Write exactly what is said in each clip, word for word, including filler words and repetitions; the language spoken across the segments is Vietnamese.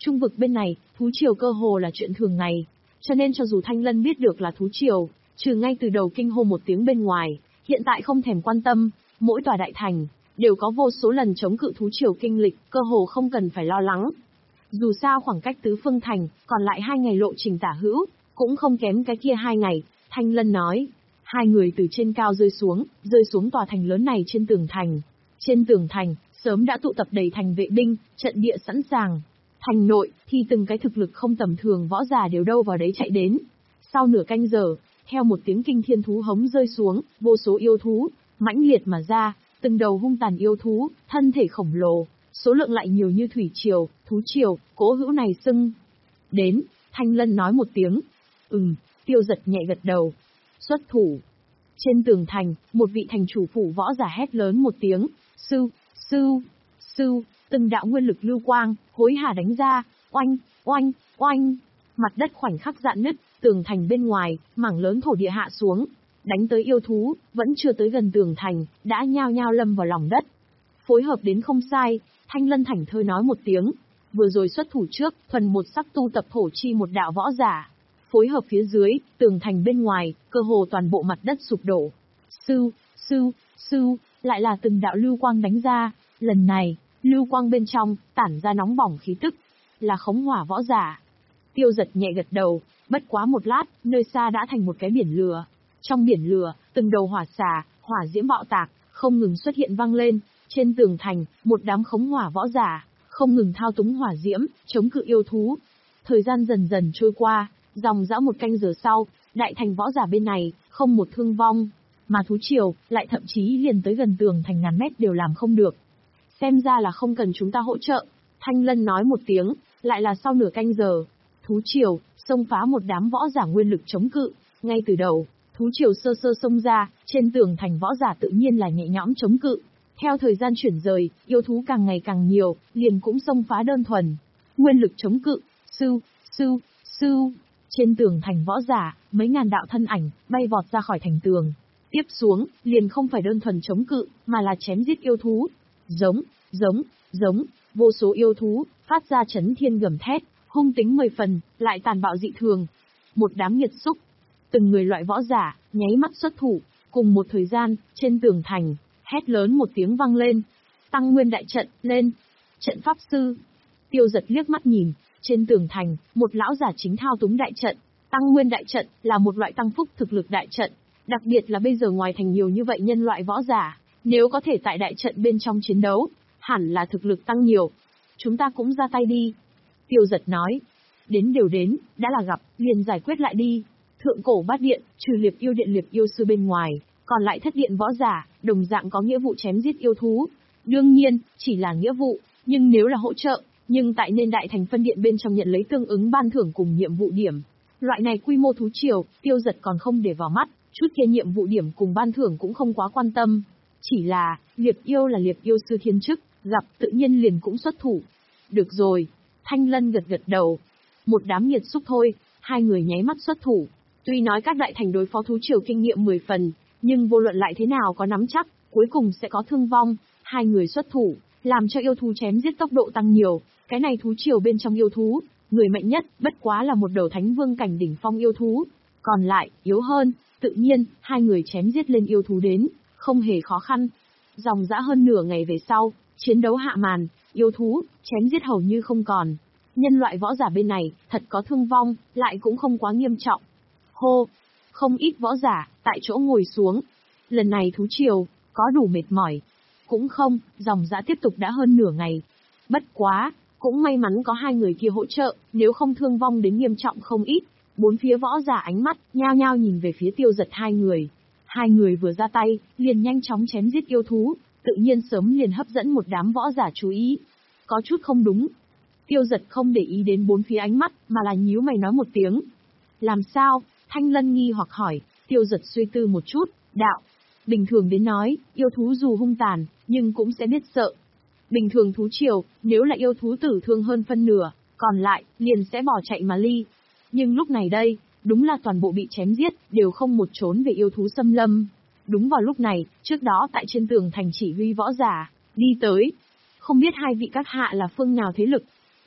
Trung vực bên này, thú triều cơ hồ là chuyện thường ngày, cho nên cho dù Thanh Lân biết được là thú triều, trừ ngay từ đầu kinh hô một tiếng bên ngoài, hiện tại không thèm quan tâm, mỗi tòa đại thành đều có vô số lần chống cự thú triều kinh lịch, cơ hồ không cần phải lo lắng. Dù sao khoảng cách tứ phương thành, còn lại hai ngày lộ trình tả hữu, cũng không kém cái kia hai ngày, Thanh Lân nói. Hai người từ trên cao rơi xuống, rơi xuống tòa thành lớn này trên tường thành. Trên tường thành, sớm đã tụ tập đầy thành vệ binh, trận địa sẵn sàng. Thành nội, thì từng cái thực lực không tầm thường võ giả đều đâu vào đấy chạy đến. Sau nửa canh giờ, theo một tiếng kinh thiên thú hống rơi xuống, vô số yêu thú, mãnh liệt mà ra, từng đầu hung tàn yêu thú, thân thể khổng lồ, số lượng lại nhiều như thủy triều, thú triều, cố hữu này xưng. Đến, Thanh Lân nói một tiếng. Ừm, Tiêu Giật nhẹ gật đầu. Xuất thủ. Trên tường thành, một vị thành chủ phủ võ giả hét lớn một tiếng. Sư, sư, sư, từng đạo nguyên lực lưu quang, hối hả đánh ra, oanh, oanh, oanh. Mặt đất khoảnh khắc dạn nứt, tường thành bên ngoài, mảng lớn thổ địa hạ xuống. Đánh tới yêu thú, vẫn chưa tới gần tường thành, đã nhao nhao lâm vào lòng đất. Phối hợp đến không sai, Thanh Lân thảnh thơi nói một tiếng. Vừa rồi xuất thủ trước, thuần một sắc tu tập thổ chi một đạo võ giả. Phối hợp phía dưới, tường thành bên ngoài, cơ hồ toàn bộ mặt đất sụp đổ. Sư, sư, sư, lại là từng đạo lưu quang đánh ra. Lần này, lưu quang bên trong, tản ra nóng bỏng khí tức. Là khống hỏa võ giả. Tiêu Giật nhẹ gật đầu, bất quá một lát, nơi xa đã thành một cái biển lửa. Trong biển lửa, từng đầu hỏa xà, hỏa diễm bạo tạc, không ngừng xuất hiện vang lên. Trên tường thành, một đám khống hỏa võ giả, không ngừng thao túng hỏa diễm, chống cự yêu thú. Thời gian dần dần trôi qua, dòng dã một canh giờ sau, đại thành võ giả bên này, không một thương vong. Mà thú triều, lại thậm chí liền tới gần tường thành ngàn mét đều làm không được. Xem ra là không cần chúng ta hỗ trợ. Thanh Lân nói một tiếng, lại là sau nửa canh giờ. Thú triều, xông phá một đám võ giả nguyên lực chống cự. Ngay từ đầu, thú triều sơ sơ xông ra, trên tường thành võ giả tự nhiên là nhẹ nhõm chống cự. Theo thời gian chuyển rời, yêu thú càng ngày càng nhiều, liền cũng xông phá đơn thuần. Nguyên lực chống cự, sư, sư, sư. Trên tường thành võ giả, mấy ngàn đạo thân ảnh, bay vọt ra khỏi thành tường. Tiếp xuống, liền không phải đơn thuần chống cự, mà là chém giết yêu thú. Giống, giống, giống, vô số yêu thú, phát ra chấn thiên gầm thét, hung tính mười phần, lại tàn bạo dị thường. Một đám nghiệt xúc. Từng người loại võ giả, nháy mắt xuất thủ, cùng một thời gian, trên tường thành, hét lớn một tiếng vang lên. Tăng nguyên đại trận, lên. Trận pháp sư. Tiêu Giật liếc mắt nhìn, trên tường thành, một lão giả chính thao túng đại trận. Tăng nguyên đại trận, là một loại tăng phúc thực lực đại trận. Đặc biệt là bây giờ ngoài thành nhiều như vậy nhân loại võ giả, nếu có thể tại đại trận bên trong chiến đấu, hẳn là thực lực tăng nhiều. Chúng ta cũng ra tay đi. Tiêu Giật nói. Đến đều đến, đã là gặp, liền giải quyết lại đi. Thượng cổ bát điện, trừ liệp yêu điện liệp yêu sư bên ngoài, còn lại thất điện võ giả, đồng dạng có nghĩa vụ chém giết yêu thú. Đương nhiên, chỉ là nghĩa vụ, nhưng nếu là hỗ trợ, nhưng tại nên đại thành phân điện bên trong nhận lấy tương ứng ban thưởng cùng nhiệm vụ điểm. Loại này quy mô thú triều, Tiêu Giật còn không để vào mắt, chút kia nhiệm vụ điểm cùng ban thưởng cũng không quá quan tâm. Chỉ là, liệp yêu là liệp yêu sư thiên chức, gặp tự nhiên liền cũng xuất thủ. Được rồi, Thanh Lân gật gật đầu. Một đám nhiệt xúc thôi, hai người nháy mắt xuất thủ. Tuy nói các đại thành đối phó thú triều kinh nghiệm mười phần, nhưng vô luận lại thế nào có nắm chắc, cuối cùng sẽ có thương vong. Hai người xuất thủ, làm cho yêu thú chém giết tốc độ tăng nhiều. Cái này thú triều bên trong yêu thú, người mạnh nhất, bất quá là một đầu thánh vương cảnh đỉnh phong yêu thú. Còn lại, yếu hơn, tự nhiên, hai người chém giết lên yêu thú đến, không hề khó khăn. Dòng dã hơn nửa ngày về sau, chiến đấu hạ màn, yêu thú, chém giết hầu như không còn. Nhân loại võ giả bên này, thật có thương vong, lại cũng không quá nghiêm trọng. Hô, không ít võ giả, tại chỗ ngồi xuống. Lần này thú triều, có đủ mệt mỏi. Cũng không, dòng dã tiếp tục đã hơn nửa ngày. Bất quá, cũng may mắn có hai người kia hỗ trợ, nếu không thương vong đến nghiêm trọng không ít. Bốn phía võ giả ánh mắt, nhao nhao nhìn về phía Tiêu Giật hai người. Hai người vừa ra tay, liền nhanh chóng chém giết yêu thú, tự nhiên sớm liền hấp dẫn một đám võ giả chú ý. Có chút không đúng. Tiêu Giật không để ý đến bốn phía ánh mắt, mà là nhíu mày nói một tiếng. Làm sao? Thanh Lân nghi hoặc hỏi. Tiêu Giật suy tư một chút, đạo. Bình thường đến nói, yêu thú dù hung tàn, nhưng cũng sẽ biết sợ. Bình thường thú triều, nếu là yêu thú tử thương hơn phân nửa, còn lại, liền sẽ bỏ chạy mà ly. Nhưng lúc này đây, đúng là toàn bộ bị chém giết, đều không một trốn về yêu thú xâm lâm. Đúng vào lúc này, trước đó tại trên tường thành chỉ huy võ giả, đi tới. Không biết hai vị các hạ là phương nào thế lực.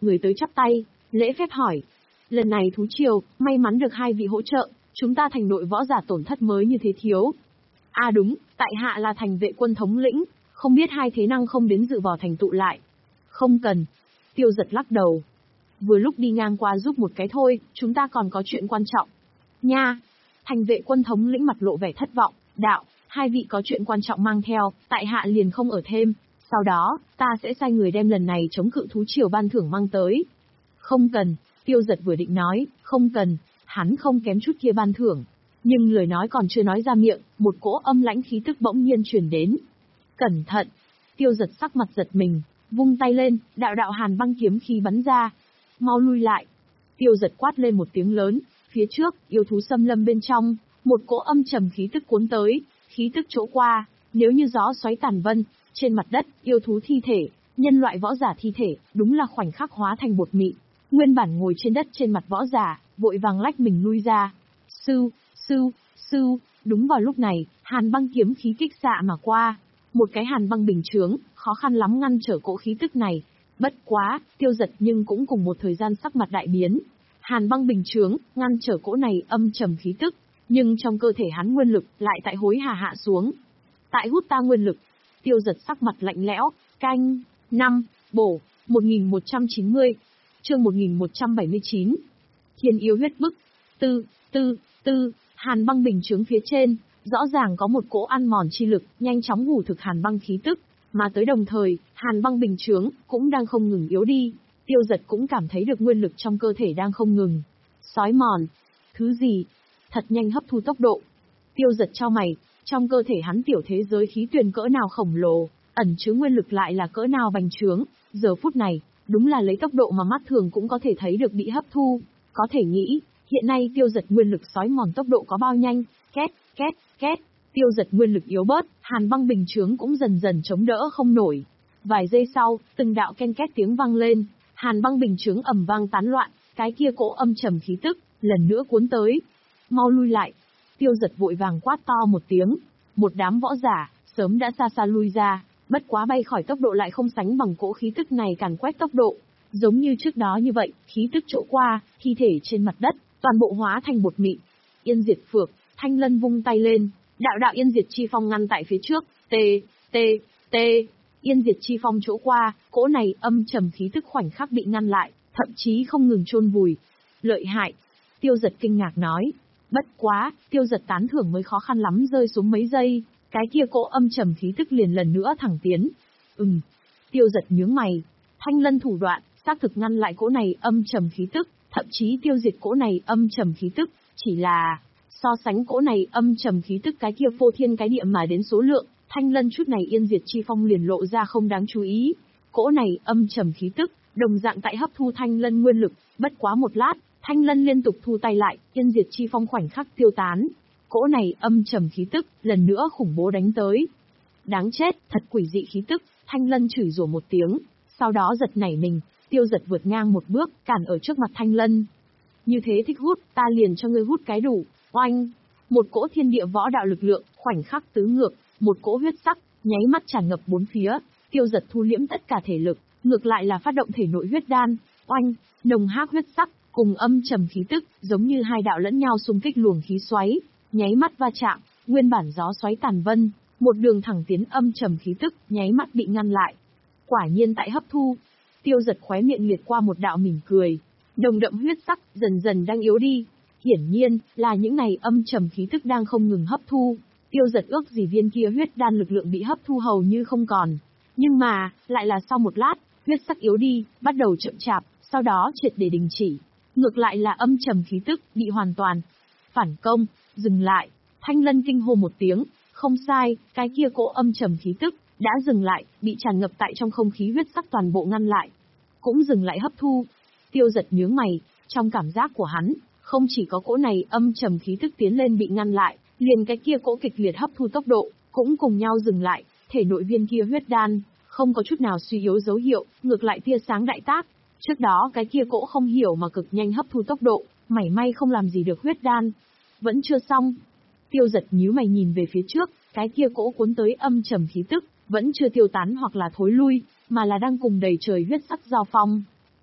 người tới chắp tay, lễ phép hỏi. Lần này thú triều, may mắn được hai vị hỗ trợ, chúng ta thành đội võ giả tổn thất mới như thế thiếu. À đúng, tại hạ là thành vệ quân thống lĩnh, không biết hai thế năng không đến dự vào thành tụ lại. Không cần. Tiêu Giật lắc đầu. Vừa lúc đi ngang qua giúp một cái thôi, chúng ta còn có chuyện quan trọng. Nha. Thành vệ quân thống lĩnh mặt lộ vẻ thất vọng, đạo, hai vị có chuyện quan trọng mang theo, tại hạ liền không ở thêm. Sau đó, ta sẽ sai người đem lần này chống cự thú triều ban thưởng mang tới. Không cần. Tiêu Giật vừa định nói, không cần, hắn không kém chút kia ban thưởng. Nhưng lời nói còn chưa nói ra miệng, một cỗ âm lãnh khí tức bỗng nhiên truyền đến. Cẩn thận! Tiêu Giật sắc mặt giật mình, vung tay lên, đạo đạo hàn băng kiếm khí bắn ra. Mau lui lại! Tiêu Giật quát lên một tiếng lớn, phía trước, yêu thú xâm lâm bên trong, một cỗ âm trầm khí tức cuốn tới, khí tức chỗ qua, nếu như gió xoáy tàn vân, trên mặt đất, yêu thú thi thể, nhân loại võ giả thi thể, đúng là khoảnh khắc hóa thành bột mịn. Nguyên bản ngồi trên đất trên mặt võ giả, vội vàng lách mình lui ra. Sưu, sưu, sưu, đúng vào lúc này, hàn băng kiếm khí kích xạ mà qua. Một cái hàn băng bình chướng, khó khăn lắm ngăn trở cỗ khí tức này. Bất quá, Tiêu Giật nhưng cũng cùng một thời gian sắc mặt đại biến. Hàn băng bình chướng, ngăn trở cỗ này âm trầm khí tức, nhưng trong cơ thể hắn nguyên lực lại tại hối hà hạ xuống. Tại hút ta nguyên lực. Tiêu Giật sắc mặt lạnh lẽo, canh, năm, bổ, một nghìn một trăm chín mươi. Chương một nghìn một trăm bảy mươi chín. Thiên yêu huyết bức. Tư, tư, tư, hàn băng bình chướng phía trên, rõ ràng có một cỗ ăn mòn chi lực, nhanh chóng hủ thực hàn băng khí tức, mà tới đồng thời, hàn băng bình chướng cũng đang không ngừng yếu đi. Tiêu Giật cũng cảm thấy được nguyên lực trong cơ thể đang không ngừng xói mòn. Thứ gì? Thật nhanh hấp thu tốc độ. Tiêu Giật chau mày, trong cơ thể hắn tiểu thế giới khí tuyền cỡ nào khổng lồ, ẩn chứa nguyên lực lại là cỡ nào bành trướng, giờ phút này, đúng là lấy tốc độ mà mắt thường cũng có thể thấy được bị hấp thu. Có thể nghĩ, hiện nay Tiêu Giật nguyên lực xói mòn tốc độ có bao nhanh, két, két, két. Tiêu Giật nguyên lực yếu bớt, hàn băng bình chướng cũng dần dần chống đỡ không nổi. Vài giây sau, từng đạo ken két tiếng vang lên, hàn băng bình chướng ầm vang tán loạn, cái kia cỗ âm trầm khí tức, lần nữa cuốn tới. Mau lui lại. Tiêu Giật vội vàng quát to một tiếng. Một đám võ giả, sớm đã xa xa lui ra, bất quá bay khỏi tốc độ lại không sánh bằng cỗ khí tức này càn quét tốc độ. Giống như trước đó như vậy, khí tức chỗ qua, thi thể trên mặt đất, toàn bộ hóa thành bột mịn. Yên diệt phược, Thanh Lân vung tay lên, đạo đạo yên diệt chi phong ngăn tại phía trước, tê, tê, tê. Yên diệt chi phong chỗ qua, cỗ này âm trầm khí tức khoảnh khắc bị ngăn lại, thậm chí không ngừng chôn vùi. Lợi hại. Tiêu Giật kinh ngạc nói. Bất quá, Tiêu Giật tán thưởng mới khó khăn lắm rơi xuống mấy giây, cái kia cỗ âm trầm khí tức liền lần nữa thẳng tiến. Ừm. Tiêu Giật nhướng mày. Thanh Lân thủ đoạn, xác thực ngăn lại cỗ này âm trầm khí tức, thậm chí tiêu diệt cỗ này âm trầm khí tức, chỉ là so sánh cỗ này âm trầm khí tức cái kia phô thiên cái địa mà đến số lượng, Thanh Lân chút này yên diệt chi phong liền lộ ra không đáng chú ý. Cỗ này âm trầm khí tức, đồng dạng tại hấp thu Thanh Lân nguyên lực, bất quá một lát, Thanh Lân liên tục thu tay lại, yên diệt chi phong khoảnh khắc tiêu tán. Cỗ này âm trầm khí tức, lần nữa khủng bố đánh tới. Đáng chết, thật quỷ dị khí tức, Thanh Lân chửi rủa một tiếng, sau đó giật nảy mình, Tiêu Giật vượt ngang một bước, cản ở trước mặt Thanh Lân. Như thế thích hút, ta liền cho ngươi hút cái đủ. Oanh! Một cỗ thiên địa võ đạo lực lượng, khoảnh khắc tứ ngược, một cỗ huyết sắc, nháy mắt tràn ngập bốn phía. Tiêu Giật thu liễm tất cả thể lực, ngược lại là phát động thể nội huyết đan. Oanh! Nồng hắc huyết sắc, cùng âm trầm khí tức, giống như hai đạo lẫn nhau xung kích luồng khí xoáy, nháy mắt va chạm, nguyên bản gió xoáy tàn vân, một đường thẳng tiến âm trầm khí tức, nháy mắt bị ngăn lại. Quả nhiên tại hấp thu. Tiêu Giật khóe miệng liệt qua một đạo mỉm cười, nồng đậm huyết sắc dần dần đang yếu đi. Hiển nhiên, là những này âm trầm khí tức đang không ngừng hấp thu. Tiêu Giật ước gì viên kia huyết đan lực lượng bị hấp thu hầu như không còn. Nhưng mà, lại là sau một lát, huyết sắc yếu đi, bắt đầu chậm chạp, sau đó triệt để đình chỉ. Ngược lại là âm trầm khí tức, bị hoàn toàn phản công, dừng lại. Thanh Lân kinh hô một tiếng, không sai, cái kia cỗ âm trầm khí tức, đã dừng lại, bị tràn ngập tại trong không khí huyết sắc toàn bộ ngăn lại. Cũng dừng lại hấp thu. Tiêu Giật nhướng mày, trong cảm giác của hắn, không chỉ có cỗ này âm trầm khí tức tiến lên bị ngăn lại, liền cái kia cỗ kịch liệt hấp thu tốc độ, cũng cùng nhau dừng lại, thể nội viên kia huyết đan, không có chút nào suy yếu dấu hiệu, ngược lại tia sáng đại tác. Trước đó cái kia cỗ không hiểu mà cực nhanh hấp thu tốc độ, mảy may không làm gì được huyết đan. Vẫn chưa xong. Tiêu Giật nhíu mày nhìn về phía trước, cái kia cỗ cuốn tới âm trầm khí tức, vẫn chưa tiêu tán hoặc là thối lui, mà là đang cùng đầy trời huyết sắc giao phong.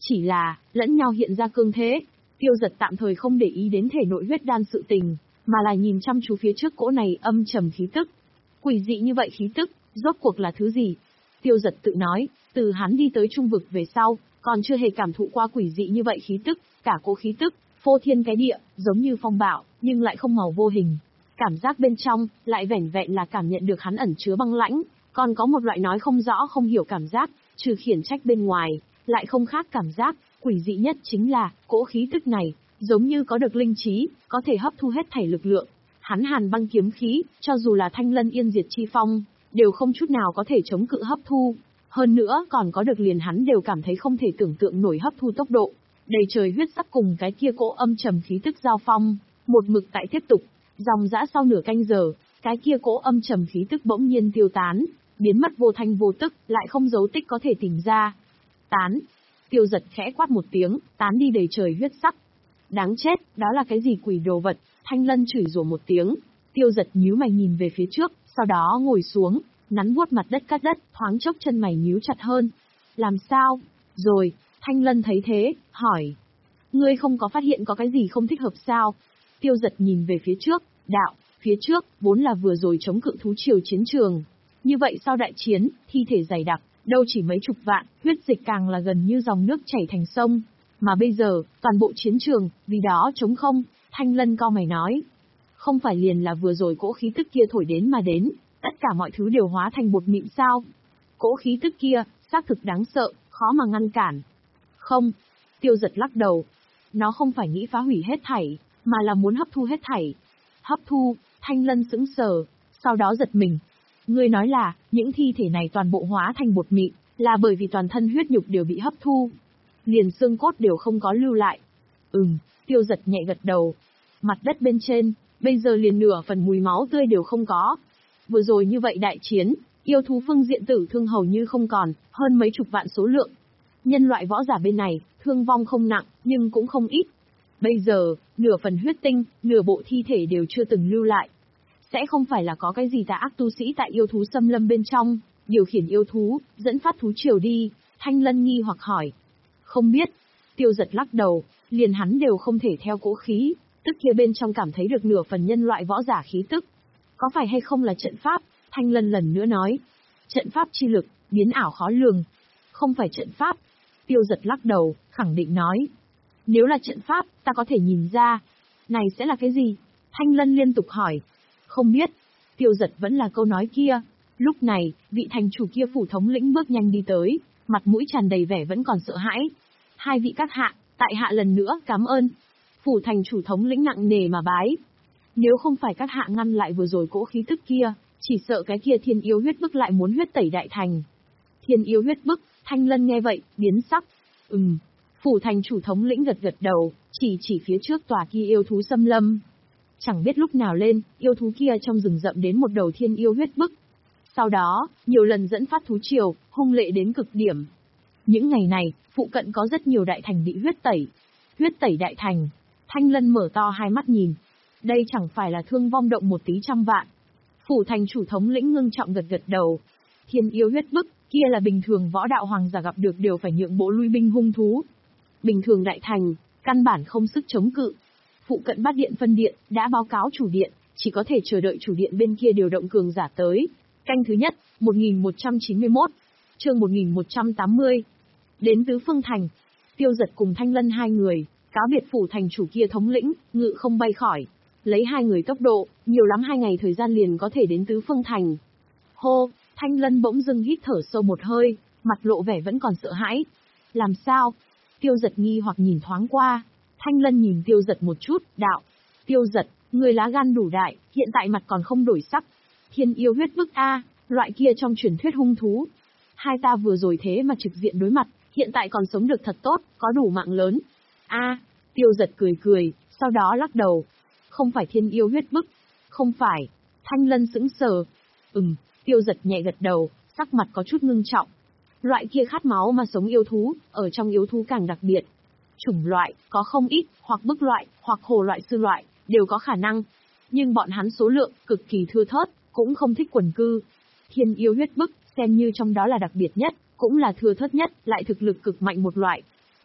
Chỉ là, lẫn nhau hiện ra cương thế. Tiêu Giật tạm thời không để ý đến thể nội huyết đan sự tình, mà là nhìn chăm chú phía trước cỗ này âm trầm khí tức. Quỷ dị như vậy khí tức, rốt cuộc là thứ gì? Tiêu Giật tự nói, từ hắn đi tới trung vực về sau, còn chưa hề cảm thụ qua quỷ dị như vậy khí tức, cả cỗ khí tức, phô thiên cái địa, giống như phong bạo, nhưng lại không màu vô hình. Cảm giác bên trong, lại vẻn vẹn là cảm nhận được hắn ẩn chứa băng lãnh, còn có một loại nói không rõ không hiểu cảm giác, trừ khiển trách bên ngoài, lại không khác cảm giác, quỷ dị nhất chính là, cỗ khí tức này, giống như có được linh trí, có thể hấp thu hết thảy lực lượng. Hắn hàn băng kiếm khí, cho dù là thanh lân yên diệt chi phong, đều không chút nào có thể chống cự hấp thu. Hơn nữa còn có được liền hắn đều cảm thấy không thể tưởng tượng nổi hấp thu tốc độ. Đầy trời huyết sắc cùng cái kia cỗ âm trầm khí tức giao phong, một mực tại tiếp tục, dòng dã sau nửa canh giờ, cái kia cỗ âm trầm khí tức bỗng nhiên tiêu tán, biến mất vô thanh vô tức, lại không dấu tích có thể tìm ra. Tán. Tiêu Giật khẽ quát một tiếng, tán đi đầy trời huyết sắc. Đáng chết, đó là cái gì quỷ đồ vật? Thanh Lân chửi rủa một tiếng. Tiêu Giật nhíu mày nhìn về phía trước, sau đó ngồi xuống, nắn vuốt mặt đất cắt đất, thoáng chốc chân mày nhíu chặt hơn. Làm sao? Rồi, Thanh Lân thấy thế, hỏi. Ngươi không có phát hiện có cái gì không thích hợp sao? Tiêu Giật nhìn về phía trước, đạo, phía trước, vốn là vừa rồi chống cự thú triều chiến trường. Như vậy sau đại chiến, thi thể dày đặc, đâu chỉ mấy chục vạn, huyết dịch càng là gần như dòng nước chảy thành sông. Mà bây giờ, toàn bộ chiến trường, vì đó trống không, Thanh Lân cau mày nói. Không phải liền là vừa rồi cỗ khí tức kia thổi đến mà đến, tất cả mọi thứ đều hóa thành bột mịn sao? Cỗ khí tức kia, xác thực đáng sợ, khó mà ngăn cản. Không, Tiêu Giật lắc đầu. Nó không phải nghĩ phá hủy hết thảy, mà là muốn hấp thu hết thảy. Hấp thu, Thanh Lân sững sờ, sau đó giật mình. Ngươi nói là, những thi thể này toàn bộ hóa thành bột mịn, là bởi vì toàn thân huyết nhục đều bị hấp thu. Liền xương cốt đều không có lưu lại. Ừm, Tiêu Giật nhẹ gật đầu. Mặt đất bên trên, bây giờ liền nửa phần mùi máu tươi đều không có. Vừa rồi như vậy đại chiến, yêu thú phương diện tử thương hầu như không còn, hơn mấy chục vạn số lượng. Nhân loại võ giả bên này, thương vong không nặng, nhưng cũng không ít. Bây giờ, nửa phần huyết tinh, nửa bộ thi thể đều chưa từng lưu lại. Sẽ không phải là có cái gì tà ác tu sĩ tại yêu thú xâm lâm bên trong, điều khiển yêu thú, dẫn phát thú triều đi, Thanh Lân nghi hoặc hỏi. Không biết, Tiêu Giật lắc đầu, liền hắn đều không thể theo cỗ khí, tức kia bên trong cảm thấy được nửa phần nhân loại võ giả khí tức. Có phải hay không là trận pháp? Thanh Lân lần nữa nói. Trận pháp chi lực, biến ảo khó lường. Không phải trận pháp. Tiêu Giật lắc đầu, khẳng định nói. Nếu là trận pháp, ta có thể nhìn ra. Này sẽ là cái gì? Thanh Lân liên tục hỏi. Không biết. Tiêu Giật vẫn là câu nói kia. Lúc này, vị thành chủ kia phủ thống lĩnh bước nhanh đi tới, mặt mũi tràn đầy vẻ vẫn còn sợ hãi. Hai vị các hạ, tại hạ lần nữa cảm ơn. Phủ thành chủ thống lĩnh nặng nề mà bái. Nếu không phải các hạ ngăn lại vừa rồi cỗ khí tức kia, chỉ sợ cái kia thiên yêu huyết bức lại muốn huyết tẩy đại thành. Thiên yêu huyết bức, Thanh Lân nghe vậy, biến sắc. Ừm, phủ thành chủ thống lĩnh gật gật đầu, chỉ chỉ phía trước tòa kia yêu thú xâm lâm. Chẳng biết lúc nào lên, yêu thú kia trong rừng rậm đến một đầu thiên yêu huyết bức. Sau đó, nhiều lần dẫn phát thú triều, hung lệ đến cực điểm. Những ngày này, phụ cận có rất nhiều đại thành bị huyết tẩy. Huyết tẩy đại thành. Thanh Lân mở to hai mắt nhìn. Đây chẳng phải là thương vong động một tí trăm vạn. Phủ thành chủ thống lĩnh ngưng trọng gật gật đầu. Thiên yêu huyết bức, kia là bình thường võ đạo hoàng giả gặp được đều phải nhượng bộ lui binh hung thú. Bình thường đại thành, căn bản không sức chống cự. Phụ cận bát điện phân điện, đã báo cáo chủ điện, chỉ có thể chờ đợi chủ điện bên kia điều động cường giả tới. Canh thứ nhất, một nghìn một trăm chín mươi mốt, chương một nghìn một trăm tám mươi. Đến Tứ Phương Thành, Tiêu Giật cùng Thanh Lân hai người, cáo biệt phủ thành chủ kia thống lĩnh, ngự không bay khỏi. Lấy hai người tốc độ, nhiều lắm hai ngày thời gian liền có thể đến Tứ Phương Thành. Hô, Thanh Lân bỗng dưng hít thở sâu một hơi, mặt lộ vẻ vẫn còn sợ hãi. Làm sao? Tiêu Giật nghi hoặc nhìn thoáng qua. Thanh Lân nhìn Tiêu Giật một chút, đạo. Tiêu Giật, người lá gan đủ đại, hiện tại mặt còn không đổi sắc. Thiên yêu huyết bức A, loại kia trong truyền thuyết hung thú. Hai ta vừa rồi thế mà trực diện đối mặt, hiện tại còn sống được thật tốt, có đủ mạng lớn. A, Tiêu Giật cười cười, sau đó lắc đầu. Không phải thiên yêu huyết bức. Không phải. Thanh Lân sững sờ. Ừm, Tiêu Giật nhẹ gật đầu, sắc mặt có chút ngưng trọng. Loại kia khát máu mà sống yêu thú, ở trong yêu thú càng đặc biệt. Chủng loại, có không ít, hoặc bức loại, hoặc hồ loại sư loại, đều có khả năng. Nhưng bọn hắn số lượng, cực kỳ thưa thớt, cũng không thích quần cư. Thiên yêu huyết bức, xem như trong đó là đặc biệt nhất, cũng là thưa thớt nhất, lại thực lực cực mạnh một loại.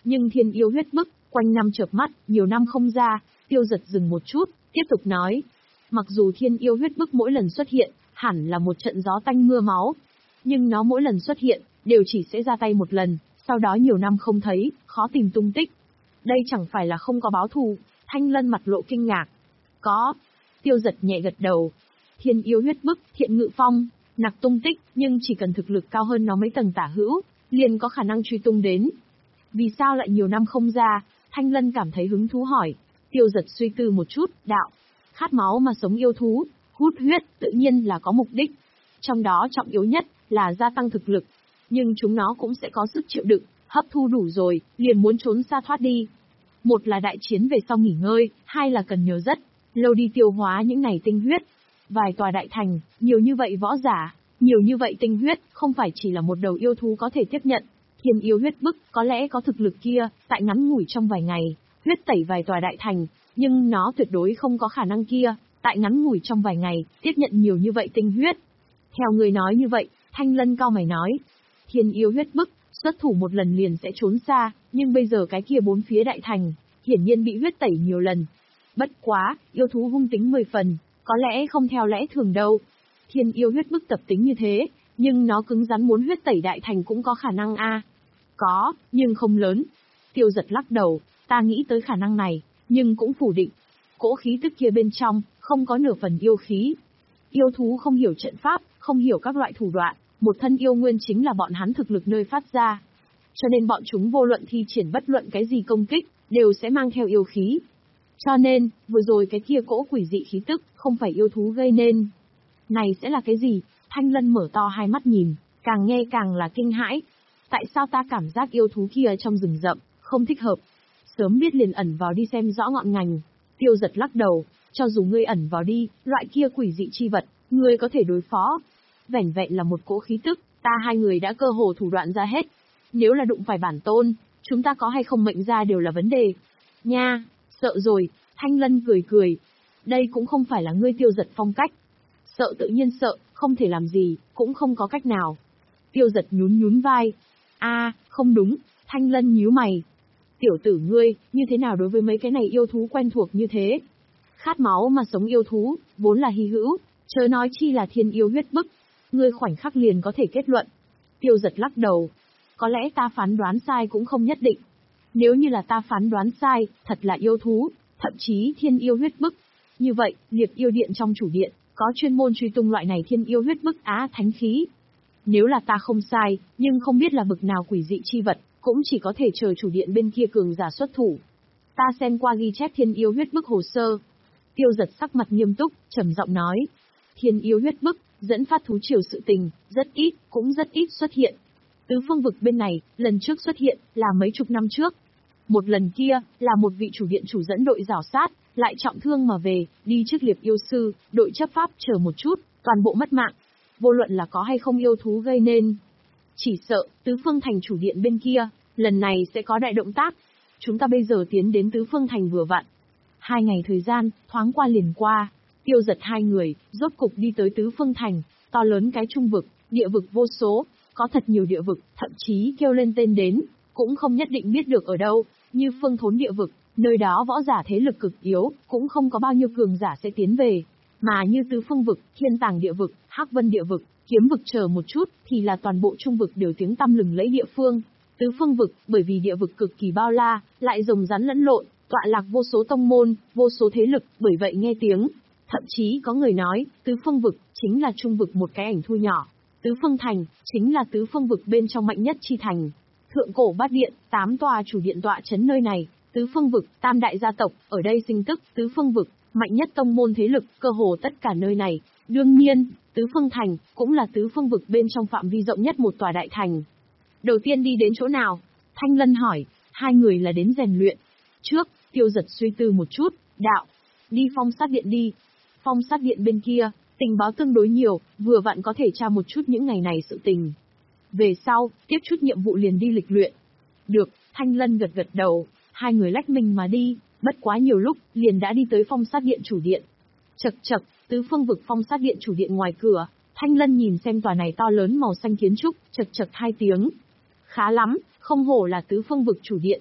Nhưng thiên yêu huyết bức, quanh năm chợp mắt, nhiều năm không ra. Tiêu Giật dừng một chút, tiếp tục nói. Mặc dù thiên yêu huyết bức mỗi lần xuất hiện, hẳn là một trận gió tanh mưa máu. Nhưng nó mỗi lần xuất hiện, đều chỉ sẽ ra tay một lần, sau đó nhiều năm không thấy, khó tìm tung tích. Đây chẳng phải là không có báo thù. Thanh Lân mặt lộ kinh ngạc. Có. Tiêu Giật nhẹ gật đầu. Thiên yêu huyết bức, thiện ngự phong, nặc tung tích, nhưng chỉ cần thực lực cao hơn nó mấy tầng tả hữu, liền có khả năng truy tung đến. Vì sao lại nhiều năm không ra? Thanh Lân cảm thấy hứng thú hỏi. Tiêu Giật suy tư một chút, đạo. Khát máu mà sống yêu thú, hút huyết, tự nhiên là có mục đích. Trong đó trọng yếu nhất là gia tăng thực lực. Nhưng chúng nó cũng sẽ có sức chịu đựng, hấp thu đủ rồi, liền muốn trốn xa thoát đi. Một là đại chiến về sau nghỉ ngơi, hai là cần nhớ rất lâu đi tiêu hóa những này tinh huyết. Vài tòa đại thành, nhiều như vậy võ giả, nhiều như vậy tinh huyết, không phải chỉ là một đầu yêu thú có thể tiếp nhận. Thiên yêu huyết bức, có lẽ có thực lực kia, tại ngắn ngủi trong vài ngày, huyết tẩy vài tòa đại thành, nhưng nó tuyệt đối không có khả năng kia, tại ngắn ngủi trong vài ngày, tiếp nhận nhiều như vậy tinh huyết. Theo người nói như vậy, Thanh Lân cau mày nói. Thiên yêu huyết bức, xuất thủ một lần liền sẽ trốn xa, nhưng bây giờ cái kia bốn phía đại thành, hiển nhiên bị huyết tẩy nhiều lần. Bất quá, yêu thú hung tính mười phần, có lẽ không theo lẽ thường đâu. Thiên yêu huyết bức tập tính như thế, nhưng nó cứng rắn muốn huyết tẩy đại thành cũng có khả năng a. Có, nhưng không lớn. Tiêu Giật lắc đầu, ta nghĩ tới khả năng này, nhưng cũng phủ định. Cỗ khí tức kia bên trong, không có nửa phần yêu khí. Yêu thú không hiểu trận pháp, không hiểu các loại thủ đoạn, một thân yêu nguyên chính là bọn hắn thực lực nơi phát ra. Cho nên bọn chúng vô luận thi triển bất luận cái gì công kích, đều sẽ mang theo yêu khí. Cho nên, vừa rồi cái kia cỗ quỷ dị khí tức, không phải yêu thú gây nên. Này sẽ là cái gì? Thanh Lân mở to hai mắt nhìn, càng nghe càng là kinh hãi. Tại sao ta cảm giác yêu thú kia trong rừng rậm, không thích hợp? Sớm biết liền ẩn vào đi xem rõ ngọn ngành. Tiêu Giật lắc đầu, cho dù ngươi ẩn vào đi, loại kia quỷ dị chi vật, ngươi có thể đối phó. Vẻn vẹn là một cỗ khí tức, ta hai người đã cơ hồ thủ đoạn ra hết. Nếu là đụng phải bản tôn, chúng ta có hay không mệnh ra đều là vấn đề. Nha, sợ rồi, Thanh Lân cười cười. Đây cũng không phải là ngươi Tiêu Giật phong cách. Sợ tự nhiên sợ, không thể làm gì, cũng không có cách nào. Tiêu Giật nhún nhún vai. A, không đúng, Thanh Lân nhíu mày. Tiểu tử ngươi, như thế nào đối với mấy cái này yêu thú quen thuộc như thế? Khát máu mà sống yêu thú, vốn là hy hữu, chớ nói chi là thiên yêu huyết bức. Ngươi khoảnh khắc liền có thể kết luận. Tiêu Giật lắc đầu. Có lẽ ta phán đoán sai cũng không nhất định. Nếu như là ta phán đoán sai, thật là yêu thú, thậm chí thiên yêu huyết bức. Như vậy, Liệp Yêu Điện trong chủ điện, có chuyên môn truy tung loại này thiên yêu huyết bức á thánh khí. Nếu là ta không sai, nhưng không biết là bực nào quỷ dị chi vật, cũng chỉ có thể chờ chủ điện bên kia cường giả xuất thủ. Ta xem qua ghi chép thiên yêu huyết bức hồ sơ. Tiêu Giật sắc mặt nghiêm túc, trầm giọng nói. Thiên yêu huyết bức, dẫn phát thú triều sự tình, rất ít, cũng rất ít xuất hiện. Tứ phương vực bên này, lần trước xuất hiện, là mấy chục năm trước. Một lần kia, là một vị chủ điện chủ dẫn đội rảo sát, lại trọng thương mà về, đi trước Liệp Yêu Sư, đội chấp pháp chờ một chút, toàn bộ mất mạng. Vô luận là có hay không yêu thú gây nên. Chỉ sợ, tứ phương thành chủ điện bên kia, lần này sẽ có đại động tác. Chúng ta bây giờ tiến đến tứ phương thành vừa vặn. Hai ngày thời gian, thoáng qua liền qua. Tiêu Giật hai người, rốt cục đi tới tứ phương thành, to lớn cái trung vực, địa vực vô số, có thật nhiều địa vực, thậm chí kêu lên tên đến, cũng không nhất định biết được ở đâu, như phương thốn địa vực, nơi đó võ giả thế lực cực yếu, cũng không có bao nhiêu cường giả sẽ tiến về, mà như tứ phương vực, thiên tàng địa vực, hắc vân địa vực, kiếm vực chờ một chút, thì là toàn bộ trung vực đều tiếng tăm lừng lẫy địa phương. Tứ phương vực, bởi vì địa vực cực kỳ bao la, lại rồng rắn lẫn lộn, tọa lạc vô số tông môn, vô số thế lực, bởi vậy nghe tiếng. Thậm chí có người nói, tứ phương vực, chính là trung vực một cái ảnh thu nhỏ. Tứ phương thành, chính là tứ phương vực bên trong mạnh nhất chi thành. Thượng cổ bát điện, tám tòa chủ điện tọa chấn nơi này, tứ phương vực, tam đại gia tộc, ở đây sinh tức, tứ phương vực, mạnh nhất tông môn thế lực, cơ hồ tất cả nơi này. Đương nhiên, tứ phương thành, cũng là tứ phương vực bên trong phạm vi rộng nhất một tòa đại thành. Đầu tiên đi đến chỗ nào? Thanh Lân hỏi, hai người là đến rèn luyện. Trước, Tiêu Giật suy tư một chút, đạo, đi phong sát điện đi. Phong sát điện bên kia, tình báo tương đối nhiều, vừa vặn có thể tra một chút những ngày này sự tình. Về sau, tiếp chút nhiệm vụ liền đi lịch luyện. Được, Thanh Lân gật gật đầu, hai người lách mình mà đi, bất quá nhiều lúc, liền đã đi tới phong sát điện chủ điện. Chậc chậc, tứ phương vực phong sát điện chủ điện ngoài cửa, Thanh Lân nhìn xem tòa này to lớn màu xanh kiến trúc, chậc chậc hai tiếng. Khá lắm, không hổ là tứ phương vực chủ điện,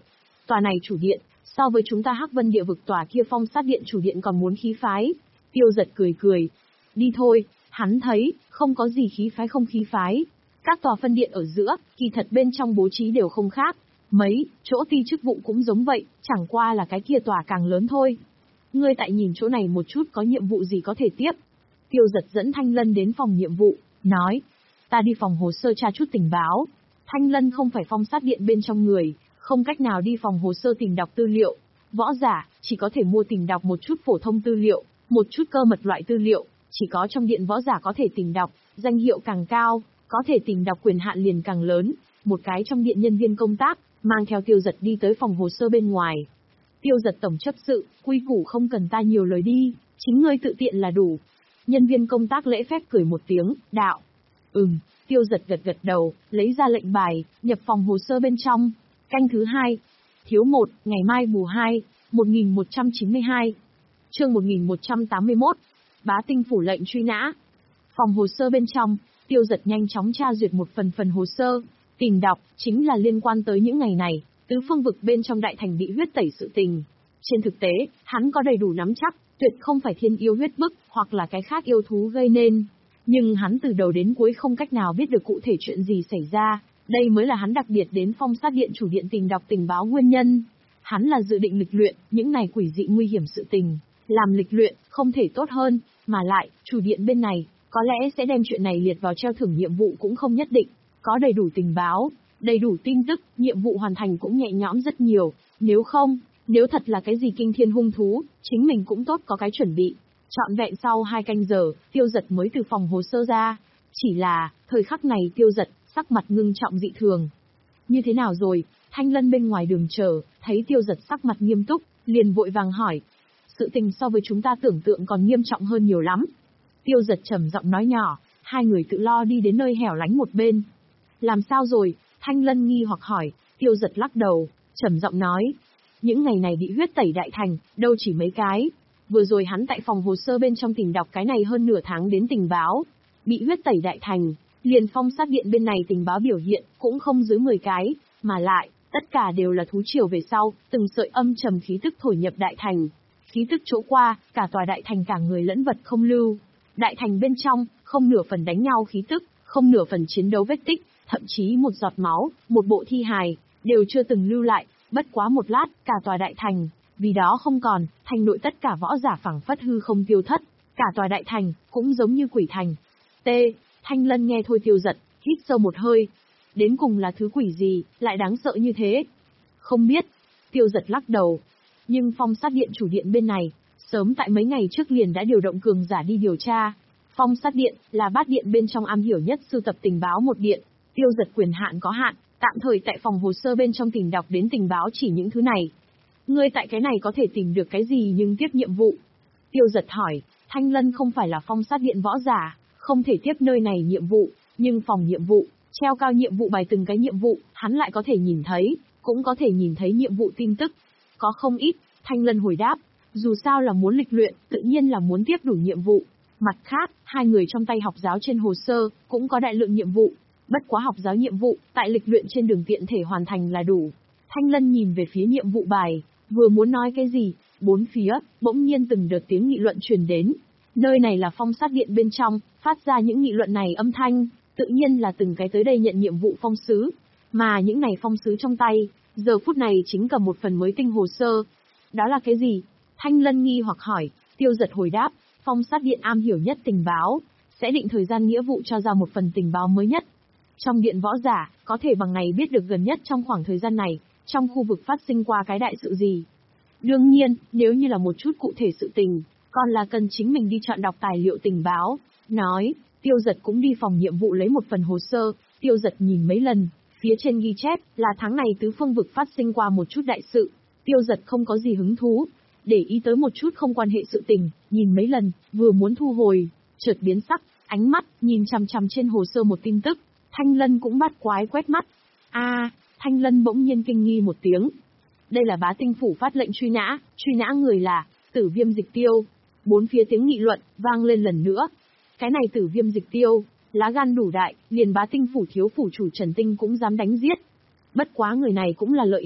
tòa này chủ điện, so với chúng ta Hắc Vân địa vực tòa kia Phong Sát điện chủ điện còn muốn khí phái. Tiêu Giật cười cười. Đi thôi, hắn thấy, không có gì khí phái không khí phái. Các tòa phân điện ở giữa, kỳ thật bên trong bố trí đều không khác. Mấy, chỗ ti chức vụ cũng giống vậy, chẳng qua là cái kia tòa càng lớn thôi. Ngươi tại nhìn chỗ này một chút có nhiệm vụ gì có thể tiếp. Tiêu Giật dẫn Thanh Lân đến phòng nhiệm vụ, nói. Ta đi phòng hồ sơ tra chút tình báo. Thanh Lân không phải Phong Sát điện bên trong người, không cách nào đi phòng hồ sơ tìm đọc tư liệu. Võ giả, chỉ có thể mua tìm đọc một chút phổ thông tư liệu, một chút cơ mật loại tư liệu, chỉ có trong điện võ giả có thể tìm đọc, danh hiệu càng cao, có thể tìm đọc quyền hạn liền càng lớn. Một cái trong điện nhân viên công tác, mang theo Tiêu Giật đi tới phòng hồ sơ bên ngoài. Tiêu Giật tổng chấp sự, quy củ không cần ta nhiều lời đi, chính ngươi tự tiện là đủ. Nhân viên công tác lễ phép cười một tiếng, đạo. Ừm, Tiêu Giật gật gật đầu, lấy ra lệnh bài, nhập phòng hồ sơ bên trong. Canh thứ hai. Thiếu một, ngày mai bù hai, một nghìn một trăm chín mươi hai. Chương một nghìn một trăm tám mươi mốt. Bá Tinh phủ lệnh truy nã. Phòng hồ sơ bên trong, Tiêu Giật nhanh chóng tra duyệt một phần phần hồ sơ. Tìm đọc, chính là liên quan tới những ngày này, tứ phương vực bên trong đại thành bị huyết tẩy sự tình. Trên thực tế, hắn có đầy đủ nắm chắc, tuyệt không phải thiên yêu huyết bức, hoặc là cái khác yêu thú gây nên. Nhưng hắn từ đầu đến cuối không cách nào biết được cụ thể chuyện gì xảy ra, đây mới là hắn đặc biệt đến Phong Sát điện chủ điện tìm đọc tình báo nguyên nhân. Hắn là dự định lịch luyện, những này quỷ dị nguy hiểm sự tình, làm lịch luyện, không thể tốt hơn, mà lại, chủ điện bên này, có lẽ sẽ đem chuyện này liệt vào treo thưởng nhiệm vụ cũng không nhất định. Có đầy đủ tình báo, đầy đủ tin tức, nhiệm vụ hoàn thành cũng nhẹ nhõm rất nhiều, nếu không, nếu thật là cái gì kinh thiên hung thú, chính mình cũng tốt có cái chuẩn bị. Trọn vẹn sau hai canh giờ, Tiêu Giật mới từ phòng hồ sơ ra. Chỉ là, thời khắc này Tiêu Giật, sắc mặt ngưng trọng dị thường. Như thế nào rồi? Thanh Lân bên ngoài đường chờ, thấy Tiêu Giật sắc mặt nghiêm túc, liền vội vàng hỏi. Sự tình so với chúng ta tưởng tượng còn nghiêm trọng hơn nhiều lắm. Tiêu Giật trầm giọng nói nhỏ, hai người tự lo đi đến nơi hẻo lánh một bên. Làm sao rồi? Thanh Lân nghi hoặc hỏi, Tiêu Giật lắc đầu, trầm giọng nói. Những ngày này bị huyết tẩy đại thành, đâu chỉ mấy cái. Vừa rồi hắn tại phòng hồ sơ bên trong tìm đọc cái này hơn nửa tháng đến tình báo. Bị huyết tẩy đại thành, liền Phong Sát điện bên này tình báo biểu hiện, cũng không dưới mười cái, mà lại, tất cả đều là thú triều về sau, từng sợi âm trầm khí tức thổi nhập đại thành. Khí tức chỗ qua, cả tòa đại thành cả người lẫn vật không lưu. Đại thành bên trong, không nửa phần đánh nhau khí tức, không nửa phần chiến đấu vết tích, thậm chí một giọt máu, một bộ thi hài, đều chưa từng lưu lại, bất quá một lát, cả tòa đại thành, vì đó không còn, thành nội tất cả võ giả phảng phất hư không tiêu thất, cả tòa đại thành, cũng giống như quỷ thành. T. Thanh Lân nghe thôi Tiêu Giật, hít sâu một hơi. Đến cùng là thứ quỷ gì, lại đáng sợ như thế? Không biết. Tiêu Giật lắc đầu. Nhưng Phong Sát điện chủ điện bên này, sớm tại mấy ngày trước liền đã điều động cường giả đi điều tra. Phong Sát điện, là bát điện bên trong am hiểu nhất sưu tập tình báo một điện. Tiêu Giật quyền hạn có hạn, tạm thời tại phòng hồ sơ bên trong tìm đọc đến tình báo chỉ những thứ này. Ngươi tại cái này có thể tìm được cái gì nhưng tiếp nhiệm vụ? Tiêu Giật hỏi, Thanh Lân không phải là Phong Sát điện võ giả, không thể tiếp nơi này nhiệm vụ, nhưng phòng nhiệm vụ, treo cao nhiệm vụ bài từng cái nhiệm vụ, hắn lại có thể nhìn thấy, cũng có thể nhìn thấy nhiệm vụ tin tức. Có không ít, Thanh Lân hồi đáp, dù sao là muốn lịch luyện, tự nhiên là muốn tiếp đủ nhiệm vụ. Mặt khác, hai người trong tay học giáo trên hồ sơ, cũng có đại lượng nhiệm vụ. Bất quá học giáo nhiệm vụ, tại lịch luyện trên đường tiện thể hoàn thành là đủ. Thanh Lân nhìn về phía nhiệm vụ bài, vừa muốn nói cái gì, bốn phía, bỗng nhiên từng đợt tiếng nghị luận truyền đến. Nơi này là Phong Sát điện bên trong, phát ra những nghị luận này âm thanh, tự nhiên là từng cái tới đây nhận nhiệm vụ phong sứ. Mà những này phong sứ trong tay, giờ phút này chính cầm một phần mới tinh hồ sơ. Đó là cái gì? Thanh Lân nghi hoặc hỏi, Tiêu Giật hồi đáp, Phong Sát điện am hiểu nhất tình báo, sẽ định thời gian nghĩa vụ cho ra một phần tình báo mới nhất. Trong điện võ giả, có thể bằng này biết được gần nhất trong khoảng thời gian này, trong khu vực phát sinh qua cái đại sự gì. Đương nhiên, nếu như là một chút cụ thể sự tình, còn là cần chính mình đi chọn đọc tài liệu tình báo. Nói, Tiêu Giật cũng đi phòng nhiệm vụ lấy một phần hồ sơ, Tiêu Giật nhìn mấy lần, phía trên ghi chép là tháng này tứ phương vực phát sinh qua một chút đại sự. Tiêu Giật không có gì hứng thú, để ý tới một chút không quan hệ sự tình, nhìn mấy lần, vừa muốn thu hồi, chợt biến sắc, ánh mắt nhìn chằm chằm trên hồ sơ một tin tức. Thanh Lân cũng bắt quái quét mắt. A, à, Thanh Lân bỗng nhiên kinh nghi một tiếng. Đây là Bá Tinh phủ phát lệnh truy nã, truy nã người là Tử Viêm Dịch Tiêu. Bốn phía tiếng nghị luận vang lên lần nữa. Cái này Tử Viêm Dịch Tiêu, lá gan đủ đại, liền Bá Tinh phủ thiếu phủ chủ Trần Tinh cũng dám đánh giết. Bất quá người này cũng là lợi hại,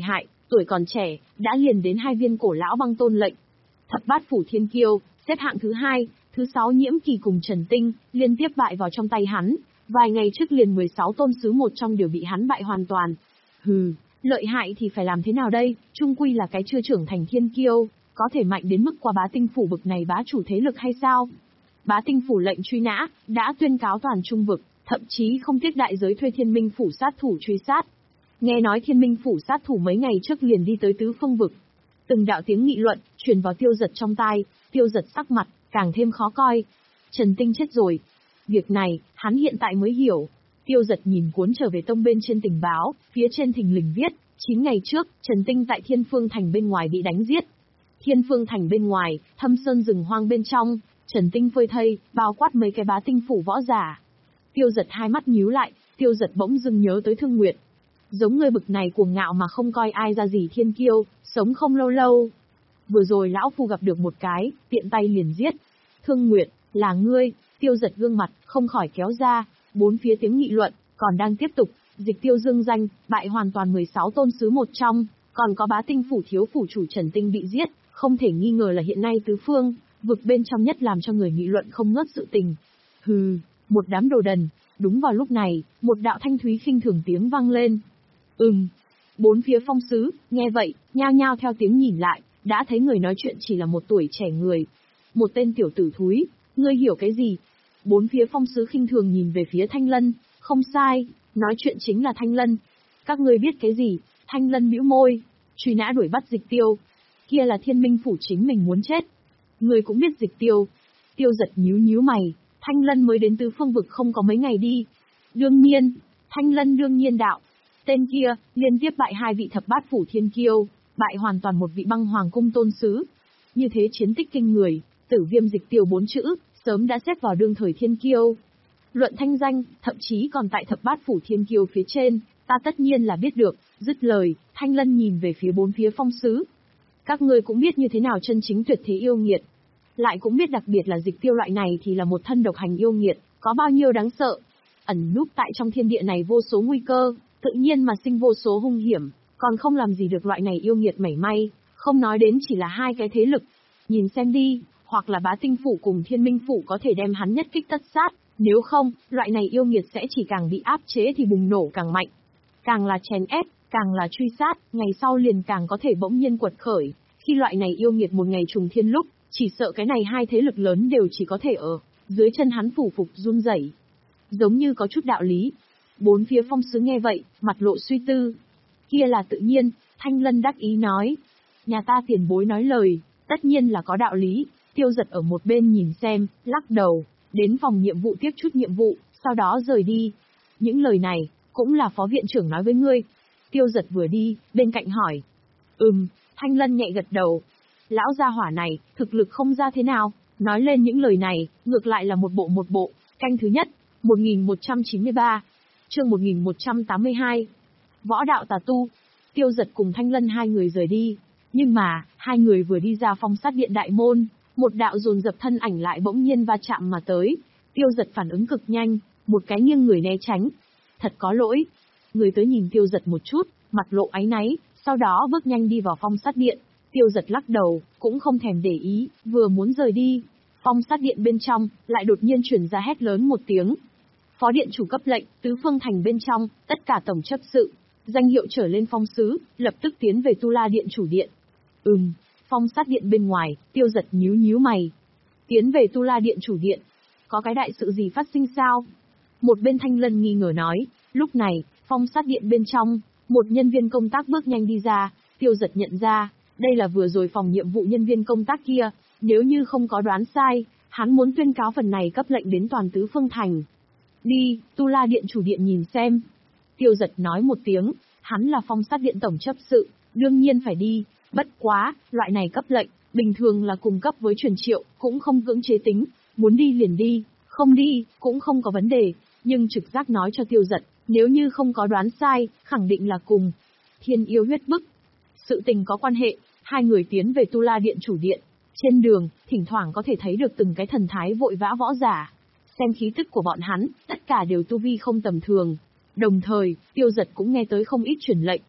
tuổi còn trẻ, đã liền đến hai viên cổ lão băng tôn lệnh. Thập bát phủ thiên kiêu, xếp hạng thứ hai, thứ sáu Nhiễm Kỳ cùng Trần Tinh, liên tiếp bại vào trong tay hắn. Vài ngày trước liền mười sáu tôn sứ một trong đều bị hắn bại hoàn toàn. Hừ, lợi hại thì phải làm thế nào đây, chung quy là cái chưa trưởng thành thiên kiêu, có thể mạnh đến mức qua bá tinh phủ bực này bá chủ thế lực hay sao? Bá tinh phủ lệnh truy nã, đã tuyên cáo toàn trung vực, thậm chí không tiếc đại giới thuê thiên minh phủ sát thủ truy sát. Nghe nói thiên minh phủ sát thủ mấy ngày trước liền đi tới tứ phương vực. Từng đạo tiếng nghị luận, truyền vào Tiêu Giật trong tai, Tiêu Giật sắc mặt, càng thêm khó coi. Trần Tinh chết rồi. Việc này, hắn hiện tại mới hiểu. Tiêu Giật nhìn cuốn trở về tông bên trên tình báo, phía trên thình lình viết, chín ngày trước, Trần Tinh tại Thiên Phương Thành bên ngoài bị đánh giết. Thiên Phương Thành bên ngoài, thâm sơn rừng hoang bên trong, Trần Tinh phơi thây, bao quát mấy cái bá tinh phủ võ giả. Tiêu Giật hai mắt nhíu lại, Tiêu Giật bỗng dưng nhớ tới Thương Nguyệt. Giống người bực này cuồng ngạo mà không coi ai ra gì thiên kiêu, sống không lâu lâu. Vừa rồi lão phu gặp được một cái, tiện tay liền giết. Thương Nguyệt, là ngươi. Tiêu Giật gương mặt, không khỏi kéo ra, bốn phía tiếng nghị luận, còn đang tiếp tục, dịch Tiêu dương danh, bại hoàn toàn mười sáu tôn sứ một trong, còn có bá tinh phủ thiếu phủ chủ Trần Tinh bị giết, không thể nghi ngờ là hiện nay tứ phương, vực bên trong nhất làm cho người nghị luận không ngớt sự tình. Hừ, một đám đồ đần. Đúng vào lúc này, một đạo thanh thúy khinh thường tiếng vang lên. Ừm. Bốn phía phong sứ, nghe vậy, nhao nhao theo tiếng nhìn lại, đã thấy người nói chuyện chỉ là một tuổi trẻ người. Một tên tiểu tử thúi, ngươi hiểu cái gì? Bốn phía phong sứ khinh thường nhìn về phía Thanh Lân, không sai, nói chuyện chính là Thanh Lân. Các ngươi biết cái gì? Thanh Lân bĩu môi, truy nã đuổi bắt Dịch Tiêu. Kia là thiên minh phủ chính mình muốn chết. Ngươi cũng biết Dịch Tiêu. Tiêu Giật nhíu nhíu mày, Thanh Lân mới đến tứ phương vực không có mấy ngày đi. Đương nhiên, Thanh Lân đương nhiên đạo. Tên kia, liên tiếp bại hai vị thập bát phủ thiên kiêu, bại hoàn toàn một vị băng hoàng cung tôn sứ. Như thế chiến tích kinh người, Tử Viêm Dịch Tiêu bốn chữ, sớm đã xếp vào đương thời thiên kiêu. Luận thanh danh, thậm chí còn tại thập bát phủ thiên kiêu phía trên, ta tất nhiên là biết được. Dứt lời, Thanh Lân nhìn về phía bốn phía phong sứ. Các ngươi cũng biết như thế nào chân chính tuyệt thế yêu nghiệt. Lại cũng biết đặc biệt là Dịch Tiêu loại này thì là một thân độc hành yêu nghiệt, có bao nhiêu đáng sợ. Ẩn núp tại trong thiên địa này vô số nguy cơ, tự nhiên mà sinh vô số hung hiểm, còn không làm gì được loại này yêu nghiệt mảy may, không nói đến chỉ là hai cái thế lực. Nhìn xem đi, hoặc là bá tinh phủ cùng thiên minh phủ có thể đem hắn nhất kích tất sát, nếu không, loại này yêu nghiệt sẽ chỉ càng bị áp chế thì bùng nổ càng mạnh. Càng là chèn ép, càng là truy sát, ngày sau liền càng có thể bỗng nhiên quật khởi. Khi loại này yêu nghiệt một ngày trùng thiên lúc, chỉ sợ cái này hai thế lực lớn đều chỉ có thể ở dưới chân hắn phủ phục run rẩy. Giống như có chút đạo lý. Bốn phía phong sứ nghe vậy, mặt lộ suy tư. Kia là tự nhiên, Thanh Lân đắc ý nói. Nhà ta tiền bối nói lời, tất nhiên là có đạo lý. Tiêu Giật ở một bên nhìn xem, lắc đầu, đến phòng nhiệm vụ tiếp chút nhiệm vụ, sau đó rời đi. Những lời này, cũng là phó viện trưởng nói với ngươi. Tiêu Giật vừa đi, bên cạnh hỏi. Ừm, Thanh Lân nhẹ gật đầu. Lão gia hỏa này, thực lực không ra thế nào, nói lên những lời này, ngược lại là một bộ một bộ. Canh thứ nhất, một nghìn một trăm chín mươi ba, chương một nghìn một trăm tám mươi hai. Võ đạo tà tu. Tiêu Giật cùng Thanh Lân hai người rời đi, nhưng mà, hai người vừa đi ra phong sát điện đại môn, một đạo dồn dập thân ảnh lại bỗng nhiên va chạm mà tới. Tiêu Giật phản ứng cực nhanh, một cái nghiêng người né tránh. Thật có lỗi. Người tới nhìn Tiêu Giật một chút, mặt lộ áy náy, sau đó bước nhanh đi vào phong sát điện. Tiêu Giật lắc đầu, cũng không thèm để ý, vừa muốn rời đi. Phong sát điện bên trong, lại đột nhiên truyền ra hét lớn một tiếng. Phó điện chủ cấp lệnh, tứ phương thành bên trong, tất cả tổng chấp sự, danh hiệu trở lên phong sứ, lập tức tiến về Tu La điện chủ điện. Ừm, phong sát điện bên ngoài, Tiêu Giật nhíu nhíu mày. Tiến về Tu La điện chủ điện, có cái đại sự gì phát sinh sao? Một bên Thanh Lân nghi ngờ nói, lúc này, phong sát điện bên trong, một nhân viên công tác bước nhanh đi ra, Tiêu Giật nhận ra, đây là vừa rồi phòng nhiệm vụ nhân viên công tác kia, nếu như không có đoán sai, hắn muốn tuyên cáo phần này cấp lệnh đến toàn tứ phương thành. Đi, Tu La điện chủ điện nhìn xem. Tiêu Giật nói một tiếng, hắn là phong sát điện tổng chấp sự, đương nhiên phải đi, bất quá, loại này cấp lệnh, bình thường là cùng cấp với truyền triệu, cũng không cưỡng chế tính, muốn đi liền đi, không đi, cũng không có vấn đề, nhưng trực giác nói cho Tiêu Giật, nếu như không có đoán sai, khẳng định là cùng Thiên Yêu huyết bức. Sự tình có quan hệ, hai người tiến về Tu La điện chủ điện, trên đường, thỉnh thoảng có thể thấy được từng cái thần thái vội vã võ giả. Xem khí tức của bọn hắn, tất cả đều tu vi không tầm thường. Đồng thời, Tiêu Giật cũng nghe tới không ít truyền lệnh.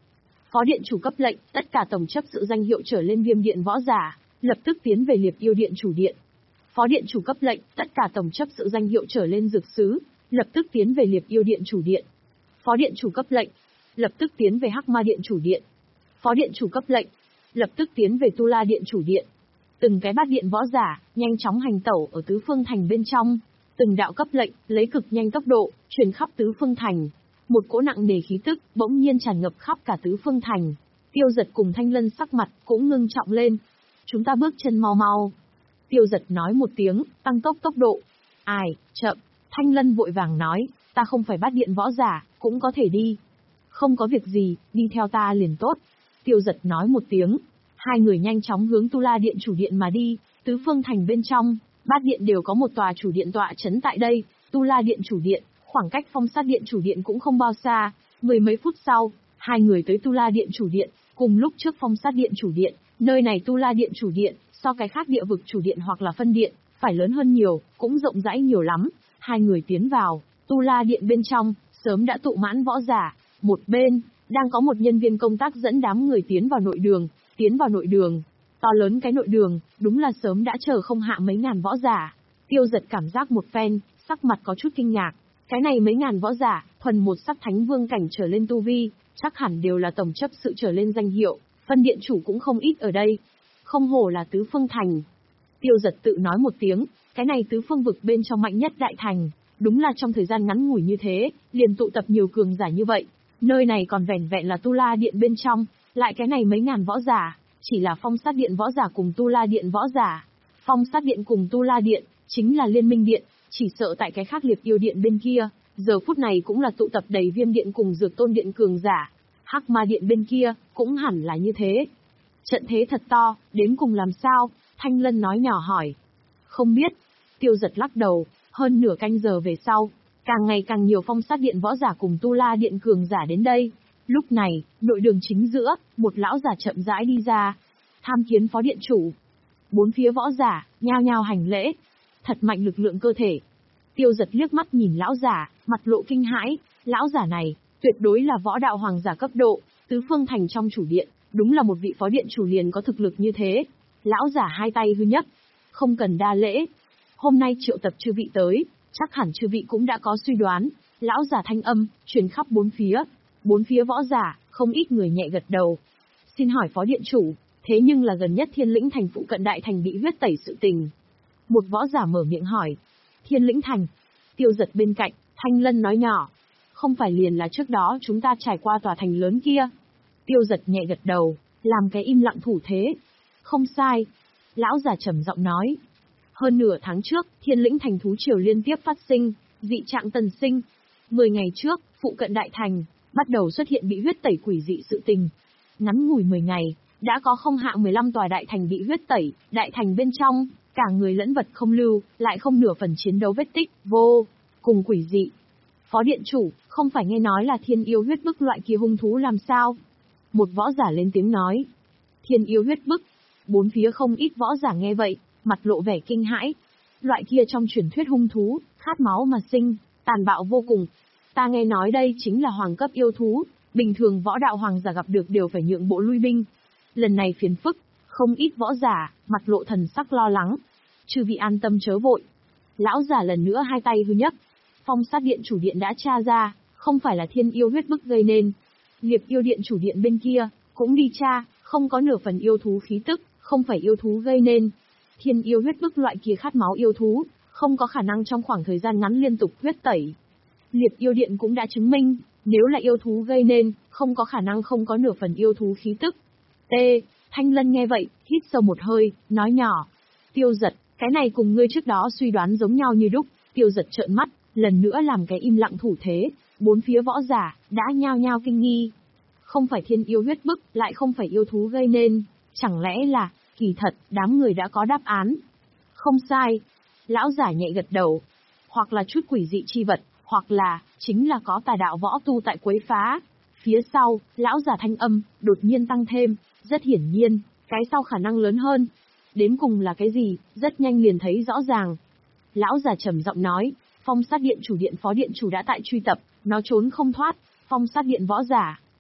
Phó điện chủ cấp lệnh, tất cả tổng chấp sự danh hiệu trở lên Viêm điện võ giả, lập tức tiến về Liệp Yêu điện chủ điện. Phó điện chủ cấp lệnh, tất cả tổng chấp sự danh hiệu trở lên dược sứ, lập tức tiến về Liệp Yêu điện chủ điện. Phó điện chủ cấp lệnh, lập tức tiến về Hắc Ma điện chủ điện. Phó điện chủ cấp lệnh, lập tức tiến về Tu La điện chủ điện. Từng cái bát điện võ giả, nhanh chóng hành tẩu ở tứ phương thành bên trong. Từng đạo cấp lệnh, lấy cực nhanh tốc độ, truyền khắp tứ phương thành. Một cỗ nặng nề khí tức, bỗng nhiên tràn ngập khắp cả tứ phương thành. Tiêu Giật cùng Thanh Lân sắc mặt, cũng ngưng trọng lên. Chúng ta bước chân mau mau. Tiêu Giật nói một tiếng, tăng tốc tốc độ. Ai, chậm. Thanh Lân vội vàng nói, ta không phải bát điện võ giả, cũng có thể đi. Không có việc gì, đi theo ta liền tốt. Tiêu Giật nói một tiếng. Hai người nhanh chóng hướng Tu La điện chủ điện mà đi. Tứ phương thành bên trong, bát điện đều có một tòa chủ điện tọa trấn tại đây. Tu La điện chủ điện, khoảng cách Phong Sát điện chủ điện cũng không bao xa. Mười mấy phút sau, hai người tới Tu La điện chủ điện, cùng lúc trước Phong Sát điện chủ điện. Nơi này Tu La điện chủ điện, so cái khác địa vực chủ điện hoặc là phân điện, phải lớn hơn nhiều, cũng rộng rãi nhiều lắm. Hai người tiến vào, Tu La điện bên trong, sớm đã tụ mãn võ giả. Một bên, đang có một nhân viên công tác dẫn đám người tiến vào nội đường, tiến vào nội đường. To lớn cái nội đường, đúng là sớm đã chờ không hạ mấy ngàn võ giả. Tiêu Giật cảm giác một phen, sắc mặt có chút kinh ngạc. Cái này mấy ngàn võ giả, thuần một sắc thánh vương cảnh trở lên tu vi, chắc hẳn đều là tổng chấp sự trở lên danh hiệu, phân điện chủ cũng không ít ở đây. Không hổ là tứ phương thành. Tiêu Giật tự nói một tiếng, cái này tứ phương vực bên trong mạnh nhất đại thành, đúng là trong thời gian ngắn ngủi như thế, liền tụ tập nhiều cường giả như vậy. Nơi này còn vẻn vẹn là Tu La điện bên trong, lại cái này mấy ngàn võ giả, chỉ là Phong Sát điện võ giả cùng Tu La điện võ giả. Phong Sát điện cùng Tu La điện, chính là liên minh điện, chỉ sợ tại cái khác Liệp Yêu điện bên kia, giờ phút này cũng là tụ tập đầy Viêm điện cùng Dược Tôn điện cường giả. Hắc Ma điện bên kia, cũng hẳn là như thế. Trận thế thật to, đến cùng làm sao? Thanh Lân nói nhỏ hỏi. Không biết. Tiêu Giật lắc đầu, hơn nửa canh giờ về sau, càng ngày càng nhiều Phong Sát điện võ giả cùng Tu La điện cường giả đến đây. Lúc này, nội đường chính giữa, một lão giả chậm rãi đi ra. Tham kiến phó điện chủ. Bốn phía võ giả, nhao nhao hành lễ. Thật mạnh lực lượng cơ thể. Tiêu Giật liếc mắt nhìn lão giả, mặt lộ kinh hãi. Lão giả này, tuyệt đối là võ đạo hoàng giả cấp độ, tứ phương thành trong chủ điện, đúng là một vị phó điện chủ liền có thực lực như thế. Lão giả hai tay hư nhất. Không cần đa lễ. Hôm nay triệu tập chư vị tới, chắc hẳn chư vị cũng đã có suy đoán. Lão giả thanh âm, truyền khắp bốn phía. Bốn phía võ giả, không ít người nhẹ gật đầu. Xin hỏi phó điện chủ, thế nhưng là gần nhất Thiên Lĩnh thành phụ cận đại thành bị huyết tẩy sự tình. Một võ giả mở miệng hỏi. Thiên Lĩnh thành. Tiêu Giật bên cạnh, Thanh Lân nói nhỏ. Không phải liền là trước đó chúng ta trải qua tòa thành lớn kia. Tiêu Giật nhẹ gật đầu, làm cái im lặng thủ thế. Không sai. Lão giả trầm giọng nói. Hơn nửa tháng trước, Thiên Lĩnh thành thú triều liên tiếp phát sinh, dị trạng tần sinh. Mười ngày trước, phụ cận đại thành, bắt đầu xuất hiện bị huyết tẩy quỷ dị sự tình. Ngắn ngủi mười ngày, đã có không hạ mười lăm tòa đại thành bị huyết tẩy, đại thành bên trong, cả người lẫn vật không lưu, lại không nửa phần chiến đấu vết tích, vô cùng quỷ dị. Phó điện chủ, không phải nghe nói là thiên yêu huyết bức loại kia hung thú làm sao? Một võ giả lên tiếng nói. Thiên yêu huyết bức. Bốn phía không ít võ giả nghe vậy, mặt lộ vẻ kinh hãi. Loại kia trong truyền thuyết hung thú, khát máu mà sinh, tàn bạo vô cùng. Ta nghe nói đây chính là hoàng cấp yêu thú, bình thường võ đạo hoàng giả gặp được đều phải nhượng bộ lui binh. Lần này phiền phức, không ít võ giả, mặt lộ thần sắc lo lắng. Chư vị an tâm chớ vội. Lão giả lần nữa hai tay hư nhấc. Phong Sát điện chủ điện đã tra ra, không phải là thiên yêu huyết bức gây nên. Liệp Yêu điện chủ điện bên kia, cũng đi tra, không có nửa phần yêu thú khí tức, không phải yêu thú gây nên. Thiên yêu huyết bức loại kia khát máu yêu thú, không có khả năng trong khoảng thời gian ngắn liên tục huyết tẩy. Liệp Yêu điện cũng đã chứng minh, nếu là yêu thú gây nên, không có khả năng không có nửa phần yêu thú khí tức. T. Thanh Lân nghe vậy, hít sâu một hơi, nói nhỏ. Tiêu Giật, cái này cùng ngươi trước đó suy đoán giống nhau như đúc. Tiêu Giật trợn mắt, lần nữa làm cái im lặng thủ thế. Bốn phía võ giả, đã nhao nhao kinh nghi. Không phải thiên yêu huyết bức, lại không phải yêu thú gây nên. Chẳng lẽ là, kỳ thật, đám người đã có đáp án. Không sai. Lão giả nhẹ gật đầu. Hoặc là chút quỷ dị chi vật, hoặc là, chính là có tà đạo võ tu tại quấy phá. Phía sau, lão giả thanh âm, đột nhiên tăng thêm, rất hiển nhiên, cái sau khả năng lớn hơn. Đến cùng là cái gì, rất nhanh liền thấy rõ ràng. Lão giả trầm giọng nói, Phong Sát điện chủ điện phó điện chủ đã tại truy tập, nó trốn không thoát. Phong Sát điện võ giả,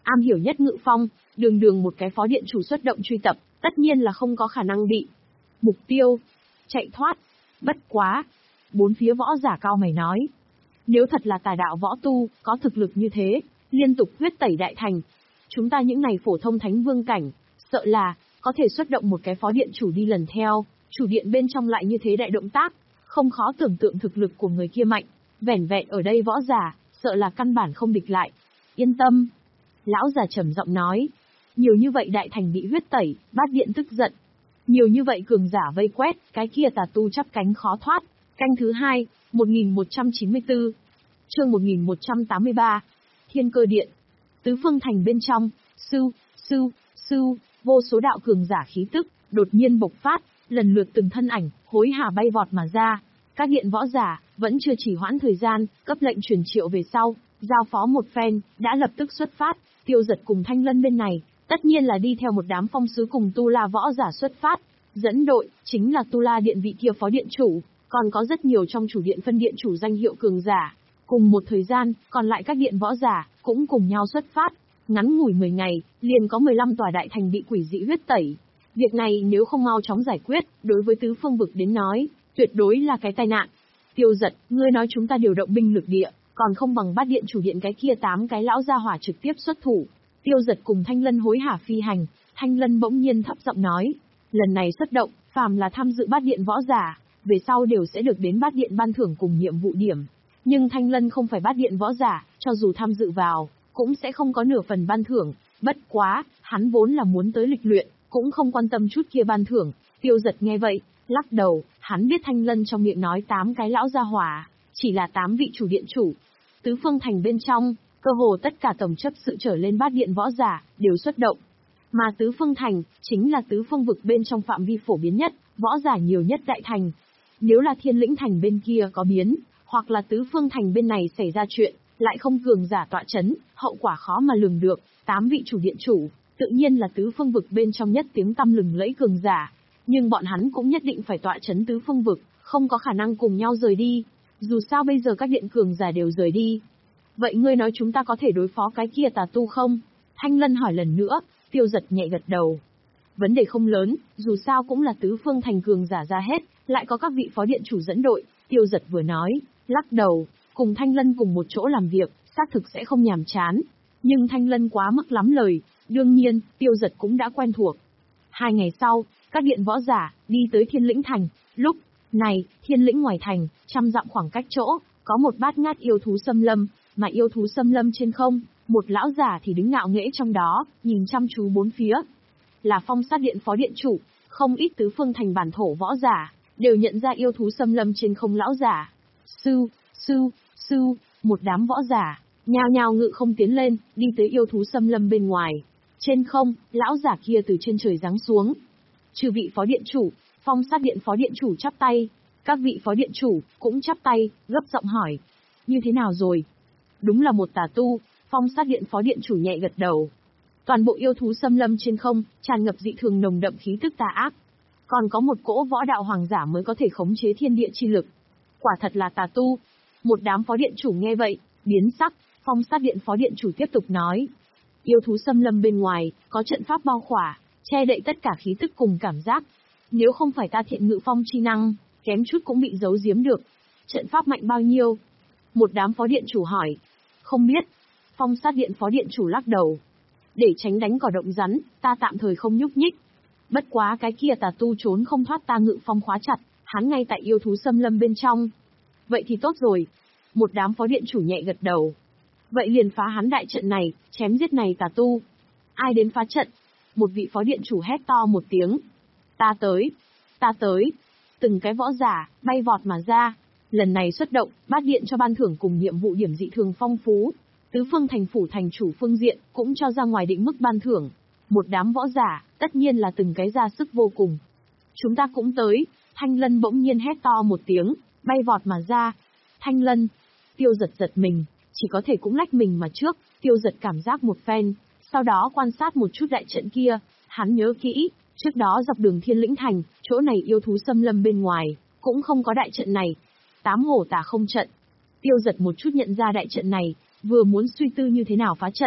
am hiểu nhất ngự phong, đường đường một cái phó điện chủ xuất động truy tập, tất nhiên là không có khả năng bị. Mục tiêu, chạy thoát. Bất quá. Bốn phía võ giả cao mày nói. Nếu thật là tà đạo võ tu, có thực lực như thế, liên tục huyết tẩy đại thành. Chúng ta những này phổ thông thánh vương cảnh, sợ là, có thể xuất động một cái phó điện chủ đi lần theo, chủ điện bên trong lại như thế đại động tác, không khó tưởng tượng thực lực của người kia mạnh. Vẻn vẹn ở đây võ giả, sợ là căn bản không địch lại. Yên tâm. Lão già trầm giọng nói. Nhiều như vậy đại thành bị huyết tẩy, bát điện tức giận. Nhiều như vậy cường giả vây quét, cái kia tà tu chắp cánh khó thoát. Canh thứ hai, một nghìn một trăm chín mươi tư. Chương một nghìn một trăm tám mươi ba. Thiên Cơ Điện. Tứ phương thành bên trong, sưu, sưu, sưu, vô số đạo cường giả khí tức, đột nhiên bộc phát, lần lượt từng thân ảnh, hối hả bay vọt mà ra. Các điện võ giả, vẫn chưa chỉ hoãn thời gian, cấp lệnh truyền triệu về sau, giao phó một phen, đã lập tức xuất phát, Tiêu Giật cùng Thanh Lân bên này, tất nhiên là đi theo một đám phong sứ cùng Tu La võ giả xuất phát. Dẫn đội, chính là Tu La Điện vị kia phó điện chủ, còn có rất nhiều trong chủ điện phân điện chủ danh hiệu cường giả. Cùng một thời gian, còn lại các điện võ giả, cũng cùng nhau xuất phát. Ngắn ngủi mười ngày, liền có mười lăm tòa đại thành bị quỷ dị huyết tẩy. Việc này nếu không mau chóng giải quyết, đối với tứ phương vực đến nói, tuyệt đối là cái tai nạn. Tiêu Giật, ngươi nói chúng ta điều động binh lực địa, còn không bằng bát điện chủ điện cái kia tám cái lão gia hỏa trực tiếp xuất thủ. Tiêu Giật cùng Thanh Lân hối hả phi hành, Thanh Lân bỗng nhiên thấp giọng nói, lần này xuất động, phàm là tham dự bát điện võ giả, về sau đều sẽ được đến bát điện ban thưởng cùng nhiệm vụ điểm. Nhưng Thanh Lân không phải bát điện võ giả, cho dù tham dự vào, cũng sẽ không có nửa phần ban thưởng. Bất quá, hắn vốn là muốn tới lịch luyện, cũng không quan tâm chút kia ban thưởng. Tiêu Giật nghe vậy, lắc đầu, hắn biết Thanh Lân trong miệng nói tám cái lão gia hỏa, chỉ là tám vị chủ điện chủ. Tứ phương thành bên trong, cơ hồ tất cả tổng chấp sự trở lên bát điện võ giả, đều xuất động. Mà tứ phương thành, chính là tứ phương vực bên trong phạm vi phổ biến nhất, võ giả nhiều nhất đại thành. Nếu là thiên lĩnh thành bên kia có biến, hoặc là tứ phương thành bên này xảy ra chuyện, lại không cường giả tọa chấn, hậu quả khó mà lường được. Tám vị chủ điện chủ, tự nhiên là tứ phương vực bên trong nhất tiếng tăm lừng lẫy cường giả. Nhưng bọn hắn cũng nhất định phải tọa chấn tứ phương vực, không có khả năng cùng nhau rời đi. Dù sao bây giờ các điện cường giả đều rời đi. Vậy ngươi nói chúng ta có thể đối phó cái kia tà tu không? Thanh Lân hỏi lần nữa, Tiêu Giật nhẹ gật đầu. Vấn đề không lớn, dù sao cũng là tứ phương thành cường giả ra hết, lại có các vị phó điện chủ dẫn đội. Tiêu Giật vừa nói, lắc đầu, cùng Thanh Lân cùng một chỗ làm việc, xác thực sẽ không nhàm chán. Nhưng Thanh Lân quá mức lắm lời, đương nhiên, Tiêu Giật cũng đã quen thuộc. Hai ngày sau, các điện võ giả, đi tới thiên lĩnh thành, lúc này, thiên lĩnh ngoài thành, trăm dặm khoảng cách chỗ, có một bát ngát yêu thú xâm lâm, mà yêu thú xâm lâm trên không, một lão giả thì đứng ngạo nghễ trong đó, nhìn chăm chú bốn phía. Là Phong Sát Điện phó điện chủ, không ít tứ phương thành bản thổ võ giả, đều nhận ra yêu thú xâm lâm trên không lão giả. Sư, sư, sư, một đám võ giả, nhao nhao ngự không tiến lên, đi tới yêu thú xâm lâm bên ngoài. Trên không, lão giả kia từ trên trời giáng xuống. Trừ vị phó điện chủ, Phong Sát Điện phó điện chủ chắp tay. Các vị phó điện chủ, cũng chắp tay, gấp giọng hỏi. Như thế nào rồi? Đúng là một tà tu, Phong Sát Điện phó điện chủ nhẹ gật đầu. Toàn bộ yêu thú xâm lâm trên không, tràn ngập dị thường nồng đậm khí tức tà ác. Còn có một cỗ võ đạo hoàng giả mới có thể khống chế thiên địa chi lực. Quả thật là tà tu. Một đám phó điện chủ nghe vậy, biến sắc, Phong Sát Điện phó điện chủ tiếp tục nói. Yêu thú xâm lâm bên ngoài, có trận pháp bao khỏa, che đậy tất cả khí tức cùng cảm giác. Nếu không phải ta thiện ngự phong chi năng, kém chút cũng bị giấu giếm được. Trận pháp mạnh bao nhiêu? Một đám phó điện chủ hỏi. Không biết. Phong Sát Điện phó điện chủ lắc đầu. Để tránh đánh cỏ động rắn, ta tạm thời không nhúc nhích. Bất quá cái kia tà tu trốn không thoát ta ngự phong khóa chặt, hắn ngay tại yêu thú xâm lâm bên trong. Vậy thì tốt rồi. Một đám phó điện chủ nhẹ gật đầu. Vậy liền phá hắn đại trận này, chém giết này tà tu. Ai đến phá trận? Một vị phó điện chủ hét to một tiếng. Ta tới, ta tới. Từng cái võ giả, bay vọt mà ra. Lần này xuất động, bát điện cho ban thưởng cùng nhiệm vụ điểm dị thường phong phú. Tứ phương thành phủ thành chủ phương diện, cũng cho ra ngoài định mức ban thưởng. Một đám võ giả, tất nhiên là từng cái ra sức vô cùng. Chúng ta cũng tới. Thanh Lân bỗng nhiên hét to một tiếng, bay vọt mà ra. Thanh Lân. Tiêu Giật giật mình, chỉ có thể cũng lách mình mà trước. Tiêu Giật cảm giác một phen, sau đó quan sát một chút đại trận kia. Hắn nhớ kỹ, trước đó dọc đường thiên lĩnh thành, chỗ này yêu thú xâm lâm bên ngoài, cũng không có đại trận này. Tám hổ tả không trận. Tiêu Giật một chút nhận ra đại trận này, vừa muốn suy tư như thế nào phá trận.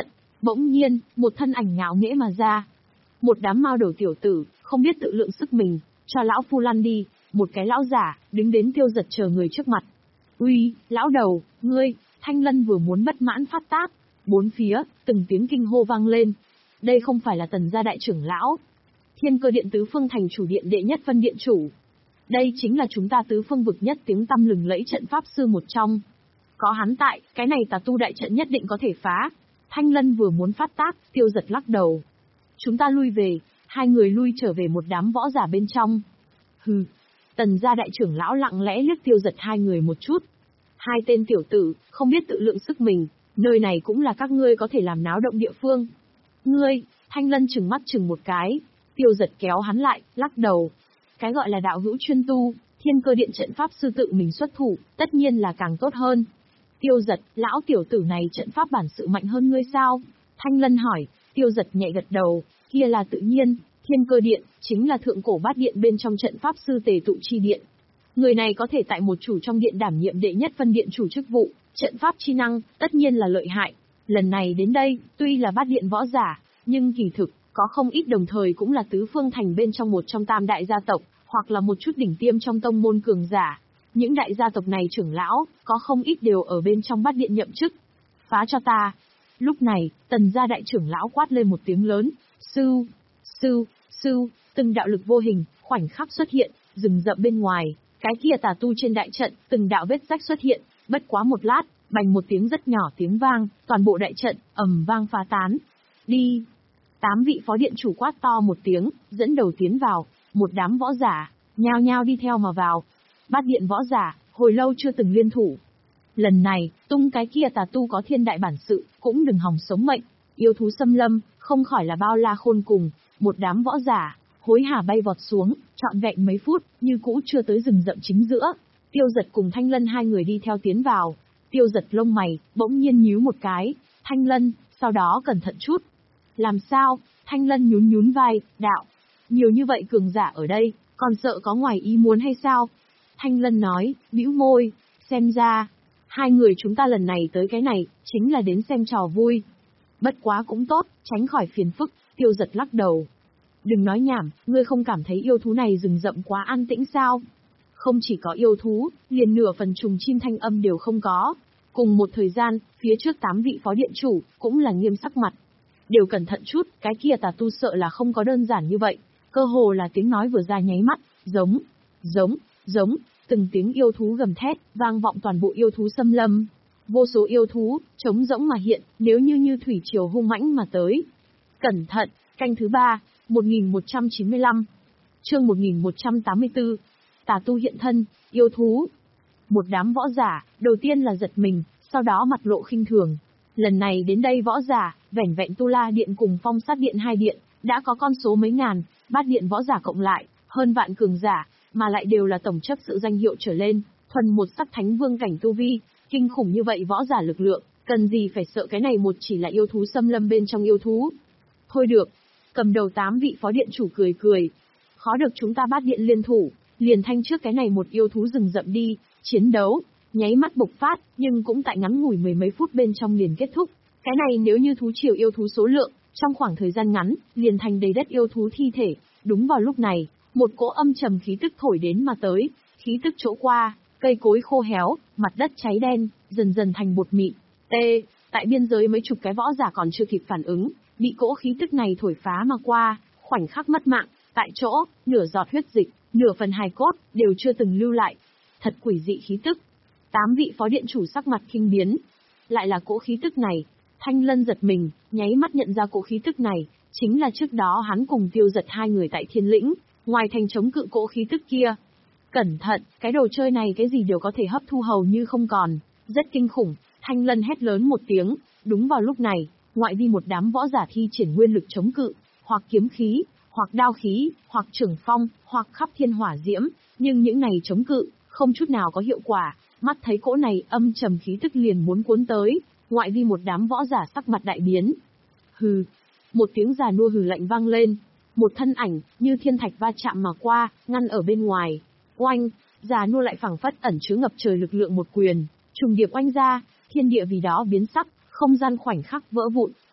Bỗng nhiên, một thân ảnh ngạo nghễ mà ra. Một đám mao đầu tiểu tử, không biết tự lượng sức mình, cho lão phu lăn đi, một cái lão giả, đứng đến Tiêu Giật chờ người trước mặt. Uy, lão đầu, ngươi, Thanh Lân vừa muốn bất mãn phát tác. Bốn phía, từng tiếng kinh hô vang lên. Đây không phải là Tần gia đại trưởng lão. Thiên Cơ Điện Tứ Phương Thành chủ điện đệ nhất phân điện chủ. Đây chính là chúng ta tứ phương vực nhất tiếng tăm lừng lẫy trận pháp sư một trong. Có hắn tại, cái này tà tu đại trận nhất định có thể phá. Thanh Lân vừa muốn phát tác, Tiêu Giật lắc đầu. Chúng ta lui về, hai người lui trở về một đám võ giả bên trong. Hừ, Tần gia đại trưởng lão lặng lẽ liếc Tiêu Giật hai người một chút. Hai tên tiểu tử, không biết tự lượng sức mình, nơi này cũng là các ngươi có thể làm náo động địa phương. Ngươi, Thanh Lân trừng mắt trừng một cái, Tiêu Giật kéo hắn lại, lắc đầu. Cái gọi là đạo hữu chuyên tu, Thiên Cơ Điện trận pháp sư tự mình xuất thủ, tất nhiên là càng tốt hơn. Tiêu Giật, lão tiểu tử này trận pháp bản sự mạnh hơn ngươi sao? Thanh Lân hỏi. Tiêu Giật nhẹ gật đầu, kia là tự nhiên, Thiên Cơ Điện, chính là thượng cổ bát điện bên trong trận pháp sư tề tụ chi điện. Người này có thể tại một chủ trong điện đảm nhiệm đệ nhất phân điện chủ chức vụ, trận pháp chi năng, tất nhiên là lợi hại. Lần này đến đây, tuy là bát điện võ giả, nhưng kỳ thực, có không ít đồng thời cũng là tứ phương thành bên trong một trong tam đại gia tộc, hoặc là một chút đỉnh tiêm trong tông môn cường giả. Những đại gia tộc này trưởng lão, có không ít đều ở bên trong bát điện nhậm chức. Phá cho ta. Lúc này, Tần gia đại trưởng lão quát lên một tiếng lớn, sư, sư, sư, từng đạo lực vô hình, khoảnh khắc xuất hiện, rừng rậm bên ngoài, cái kia tà tu trên đại trận, từng đạo vết rách xuất hiện, bất quá một lát, bành một tiếng rất nhỏ tiếng vang, toàn bộ đại trận, ầm vang phá tán. Đi! Tám vị phó điện chủ quát to một tiếng, dẫn đầu tiến vào, một đám võ giả, nhao nhao đi theo mà vào. Bát điện võ giả, hồi lâu chưa từng liên thủ. Lần này, tung cái kia tà tu có thiên đại bản sự, cũng đừng hòng sống mệnh. Yêu thú xâm lâm, không khỏi là bao la khôn cùng, một đám võ giả, hối hả bay vọt xuống, trọn vẹn mấy phút, như cũ chưa tới rừng rậm chính giữa. Tiêu Giật cùng Thanh Lân hai người đi theo tiến vào. Tiêu Giật lông mày, bỗng nhiên nhíu một cái, Thanh Lân, sau đó cẩn thận chút. Làm sao? Thanh Lân nhún nhún vai, đạo. Nhiều như vậy cường giả ở đây, còn sợ có ngoài ý muốn hay sao? Thanh Lân nói, bĩu môi, xem ra, hai người chúng ta lần này tới cái này, chính là đến xem trò vui. Bất quá cũng tốt, tránh khỏi phiền phức, Tiêu Giật lắc đầu. Đừng nói nhảm, ngươi không cảm thấy yêu thú này rừng rậm quá an tĩnh sao? Không chỉ có yêu thú, liền nửa phần trùng chim thanh âm đều không có. Cùng một thời gian, phía trước tám vị phó điện chủ, cũng là nghiêm sắc mặt. Đều cẩn thận chút, cái kia tà tu sợ là không có đơn giản như vậy. Cơ hồ là tiếng nói vừa ra nháy mắt, giống, giống, giống, từng tiếng yêu thú gầm thét, vang vọng toàn bộ yêu thú xâm lâm. Vô số yêu thú, trống rỗng mà hiện, nếu như như thủy triều hung mãnh mà tới. Cẩn thận, canh thứ ba, một nghìn một trăm chín mươi lăm. Chương một nghìn một trăm tám mươi tư. Tà tu hiện thân, yêu thú. Một đám võ giả, đầu tiên là giật mình, sau đó mặt lộ khinh thường. Lần này đến đây võ giả, vẻn vẹn Tu La Điện cùng Phong Sát Điện hai điện, đã có con số mấy ngàn, bát điện võ giả cộng lại, hơn vạn cường giả, mà lại đều là tổng chấp sự danh hiệu trở lên, thuần một sắc thánh vương cảnh tu vi, kinh khủng như vậy võ giả lực lượng, cần gì phải sợ cái này một chỉ là yêu thú xâm lâm bên trong yêu thú. Thôi được, cầm đầu tám vị phó điện chủ cười cười, khó được chúng ta bát điện liên thủ, liền thanh trước cái này một yêu thú rừng rậm đi, chiến đấu, nháy mắt bộc phát, nhưng cũng tại ngắn ngủi mười mấy phút bên trong liền kết thúc. Cái này nếu như thú triều yêu thú số lượng, trong khoảng thời gian ngắn, liền thành đầy đất yêu thú thi thể. Đúng vào lúc này, một cỗ âm trầm khí tức thổi đến mà tới, khí tức chỗ qua, cây cối khô héo, mặt đất cháy đen, dần dần thành bột mịn. T, tại biên giới mấy chục cái võ giả còn chưa kịp phản ứng, bị cỗ khí tức này thổi phá mà qua, khoảnh khắc mất mạng, tại chỗ, nửa giọt huyết dịch, nửa phần hài cốt, đều chưa từng lưu lại. Thật quỷ dị khí tức. Tám vị phó điện chủ sắc mặt kinh biến. Lại là cỗ khí tức này. Thanh Lân giật mình, nháy mắt nhận ra cỗ khí tức này, chính là trước đó hắn cùng Tiêu Giật hai người tại Thiên Lĩnh, ngoài thành chống cự cỗ khí tức kia. Cẩn thận, cái đồ chơi này cái gì đều có thể hấp thu hầu như không còn, rất kinh khủng. Thanh Lân hét lớn một tiếng, đúng vào lúc này, ngoại vi một đám võ giả thi triển nguyên lực chống cự, hoặc kiếm khí, hoặc đao khí, hoặc trưởng phong, hoặc khắp thiên hỏa diễm, nhưng những này chống cự, không chút nào có hiệu quả. Mắt thấy cỗ này âm trầm khí tức liền muốn cuốn tới, ngoại vi một đám võ giả sắc mặt đại biến. Hừ, một tiếng già nua hừ lạnh vang lên, một thân ảnh như thiên thạch va chạm mà qua, ngăn ở bên ngoài. Oanh, già nua lại phảng phất ẩn chứa ngập trời lực lượng một quyền, trùng điệp oanh ra, thiên địa vì đó biến sắc, không gian khoảnh khắc vỡ vụn,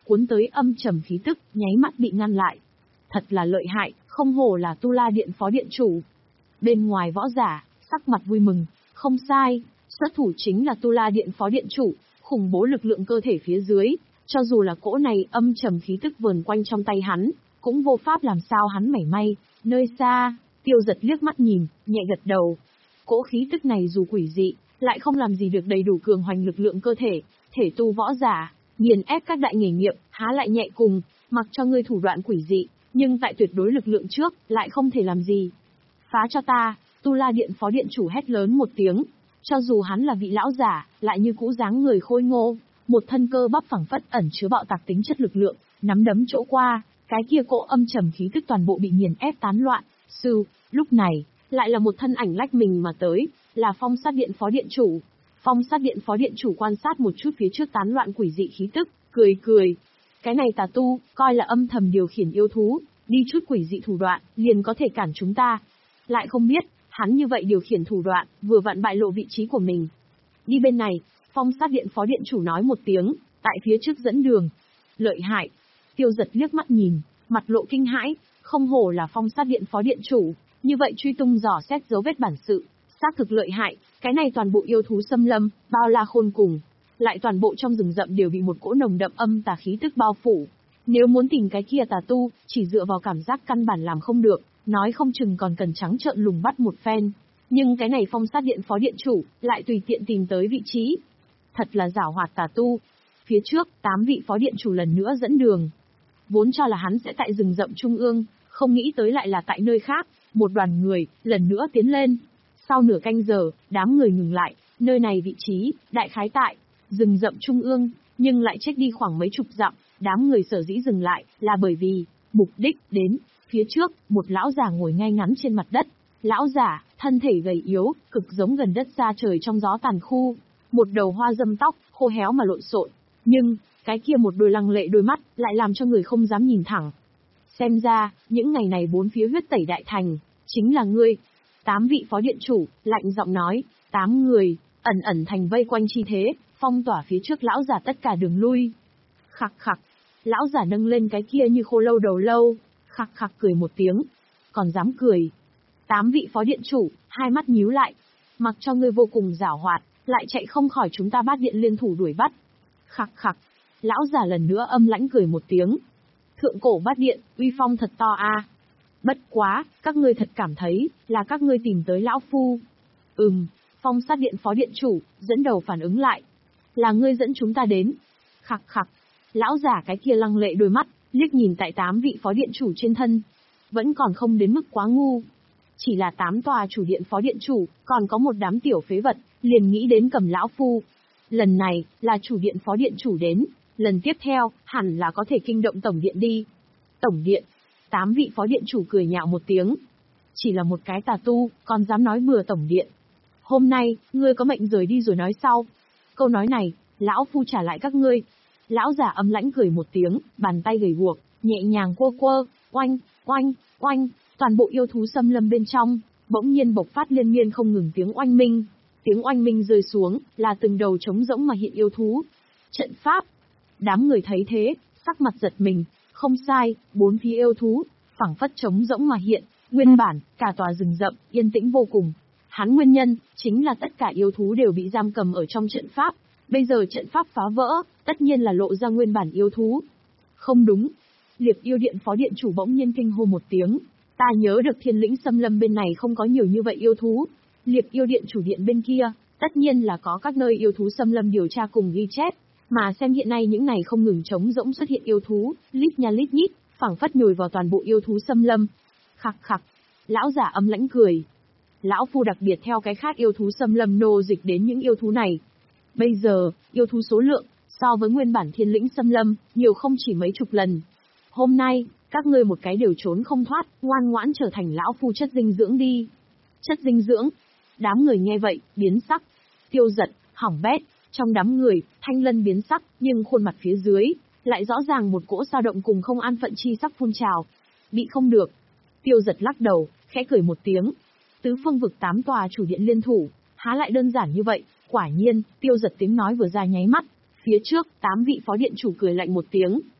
cuốn tới âm trầm khí tức, nháy mắt bị ngăn lại. Thật là lợi hại, không hổ là Tu La Điện phó điện chủ. Bên ngoài võ giả, sắc mặt vui mừng, không sai, xuất thủ chính là Tu La Điện phó điện chủ, khủng bố lực lượng cơ thể phía dưới, cho dù là cỗ này âm trầm khí tức vờn quanh trong tay hắn, cũng vô pháp làm sao hắn mảy may. Nơi xa, Tiêu Giật liếc mắt nhìn, nhẹ gật đầu. Cỗ khí tức này dù quỷ dị, lại không làm gì được đầy đủ cường hoành lực lượng cơ thể, thể tu võ giả, nghiền ép các đại nghề nghiệp, há lại nhẹ cùng, mặc cho ngươi thủ đoạn quỷ dị, nhưng tại tuyệt đối lực lượng trước, lại không thể làm gì. Phá cho ta, Tu La Điện phó điện chủ hét lớn một tiếng, cho dù hắn là vị lão giả, lại như cũ dáng người khôi ngô, một thân cơ bắp phẳng phất ẩn chứa bạo tạc tính chất lực lượng, nắm đấm chỗ qua, cái kia cỗ âm trầm khí tức toàn bộ bị nghiền ép tán loạn. Sư, lúc này, lại là một thân ảnh lách mình mà tới, là Phong Sát Điện phó điện chủ. Phong Sát Điện phó điện chủ quan sát một chút phía trước tán loạn quỷ dị khí tức, cười cười. Cái này tà tu, coi là âm thầm điều khiển yêu thú, đi chút quỷ dị thủ đoạn, liền có thể cản chúng ta. Lại không biết, hắn như vậy điều khiển thủ đoạn, vừa vặn bại lộ vị trí của mình. Đi bên này, Phong Sát Điện phó điện chủ nói một tiếng, tại phía trước dẫn đường. Lợi hại. Tiêu Giật liếc mắt nhìn, mặt lộ kinh hãi, không hổ là Phong Sát Điện phó điện chủ, như vậy truy tung dò xét dấu vết bản sự, xác thực lợi hại, cái này toàn bộ yêu thú xâm lâm, bao la khôn cùng, lại toàn bộ trong rừng rậm đều bị một cỗ nồng đậm âm tà khí tức bao phủ. Nếu muốn tìm cái kia tà tu, chỉ dựa vào cảm giác căn bản làm không được, nói không chừng còn cần trắng trợn lùng bắt một phen. Nhưng cái này Phong Sát Điện phó điện chủ, lại tùy tiện tìm tới vị trí. Thật là giảo hoạt tà tu. Phía trước, tám vị phó điện chủ lần nữa dẫn đường. Vốn cho là hắn sẽ tại rừng rậm trung ương, không nghĩ tới lại là tại nơi khác, một đoàn người, lần nữa tiến lên. Sau nửa canh giờ, đám người ngừng lại, nơi này vị trí, đại khái tại, rừng rậm trung ương, nhưng lại trách đi khoảng mấy chục dặm, đám người sở dĩ dừng lại, là bởi vì, mục đích, đến, phía trước, một lão già ngồi ngay ngắn trên mặt đất. Lão giả, thân thể gầy yếu, cực giống gần đất xa trời trong gió tàn khu, một đầu hoa dâm tóc, khô héo mà lộn xộn, nhưng, cái kia một đôi lăng lệ đôi mắt, lại làm cho người không dám nhìn thẳng. Xem ra, những ngày này bốn phía huyết tẩy đại thành, chính là ngươi. Tám vị phó điện chủ, lạnh giọng nói, tám người, ẩn ẩn thành vây quanh chi thế, phong tỏa phía trước lão giả tất cả đường lui. Khặc khặc, lão giả nâng lên cái kia như khô lâu đầu lâu, khặc khặc cười một tiếng, còn dám cười. Tám vị phó điện chủ, hai mắt nhíu lại, mặc cho ngươi vô cùng giảo hoạt, lại chạy không khỏi chúng ta Bát Điện liên thủ đuổi bắt. Khặc khặc, lão giả lần nữa âm lãnh cười một tiếng. Thượng cổ Bát Điện, uy phong thật to a. À. Bất quá, các ngươi thật cảm thấy, là các ngươi tìm tới lão phu. Ừm, Phong Sát Điện phó điện chủ, dẫn đầu phản ứng lại. Là ngươi dẫn chúng ta đến. Khặc khặc, lão giả cái kia lăng lệ đôi mắt, liếc nhìn tại tám vị phó điện chủ trên thân. Vẫn còn không đến mức quá ngu. Chỉ là tám tòa chủ điện phó điện chủ, còn có một đám tiểu phế vật, liền nghĩ đến cầm lão phu. Lần này, là chủ điện phó điện chủ đến, lần tiếp theo, hẳn là có thể kinh động tổng điện đi. Tổng điện, tám vị phó điện chủ cười nhạo một tiếng. Chỉ là một cái tà tu, còn dám nói bừa tổng điện. Hôm nay, ngươi có mệnh rời đi rồi nói sau. Câu nói này, lão phu trả lại các ngươi. Lão giả âm lãnh cười một tiếng, bàn tay gầy guộc, nhẹ nhàng quơ quơ, oanh, oanh, oanh, toàn bộ yêu thú xâm lâm bên trong, bỗng nhiên bộc phát liên miên không ngừng tiếng oanh minh. Tiếng oanh minh rơi xuống, là từng đầu trống rỗng mà hiện yêu thú. Trận pháp. Đám người thấy thế, sắc mặt giật mình, không sai, bốn phía yêu thú, phảng phất trống rỗng mà hiện, nguyên bản, cả tòa rừng rậm, yên tĩnh vô cùng. Hắn nguyên nhân, chính là tất cả yêu thú đều bị giam cầm ở trong trận pháp, bây giờ trận pháp phá vỡ, tất nhiên là lộ ra nguyên bản yêu thú. Không đúng. Liệp yêu điện phó điện chủ bỗng nhiên kinh hô một tiếng, ta nhớ được thiên lĩnh xâm lâm bên này không có nhiều như vậy yêu thú. Liệp yêu điện chủ điện bên kia, tất nhiên là có các nơi yêu thú xâm lâm điều tra cùng ghi chép, mà xem hiện nay những này không ngừng trống rỗng xuất hiện yêu thú, lít nha lít nhít, phảng phất nhồi vào toàn bộ yêu thú xâm lâm. Khặc khặc, lão giả âm lãnh cười. Lão phu đặc biệt theo cái khác yêu thú xâm lâm nô dịch đến những yêu thú này. Bây giờ, yêu thú số lượng, so với nguyên bản thiên lĩnh xâm lâm, nhiều không chỉ mấy chục lần. Hôm nay, các ngươi một cái đều trốn không thoát, ngoan ngoãn trở thành lão phu chất dinh dưỡng đi. Chất dinh dưỡng. Đám người nghe vậy, biến sắc. Tiêu Giật, hỏng bét, trong đám người, Thanh Lân biến sắc, nhưng khuôn mặt phía dưới, lại rõ ràng một cỗ dao động cùng không an phận chi sắc phun trào. Bị không được. Tiêu Giật lắc đầu, khẽ cười một tiếng. Tứ phương vực tám tòa chủ điện liên thủ, há lại đơn giản như vậy. Quả nhiên, Tiêu Giật tiếng nói vừa ra nháy mắt, phía trước, tám vị phó điện chủ cười lạnh một tiếng,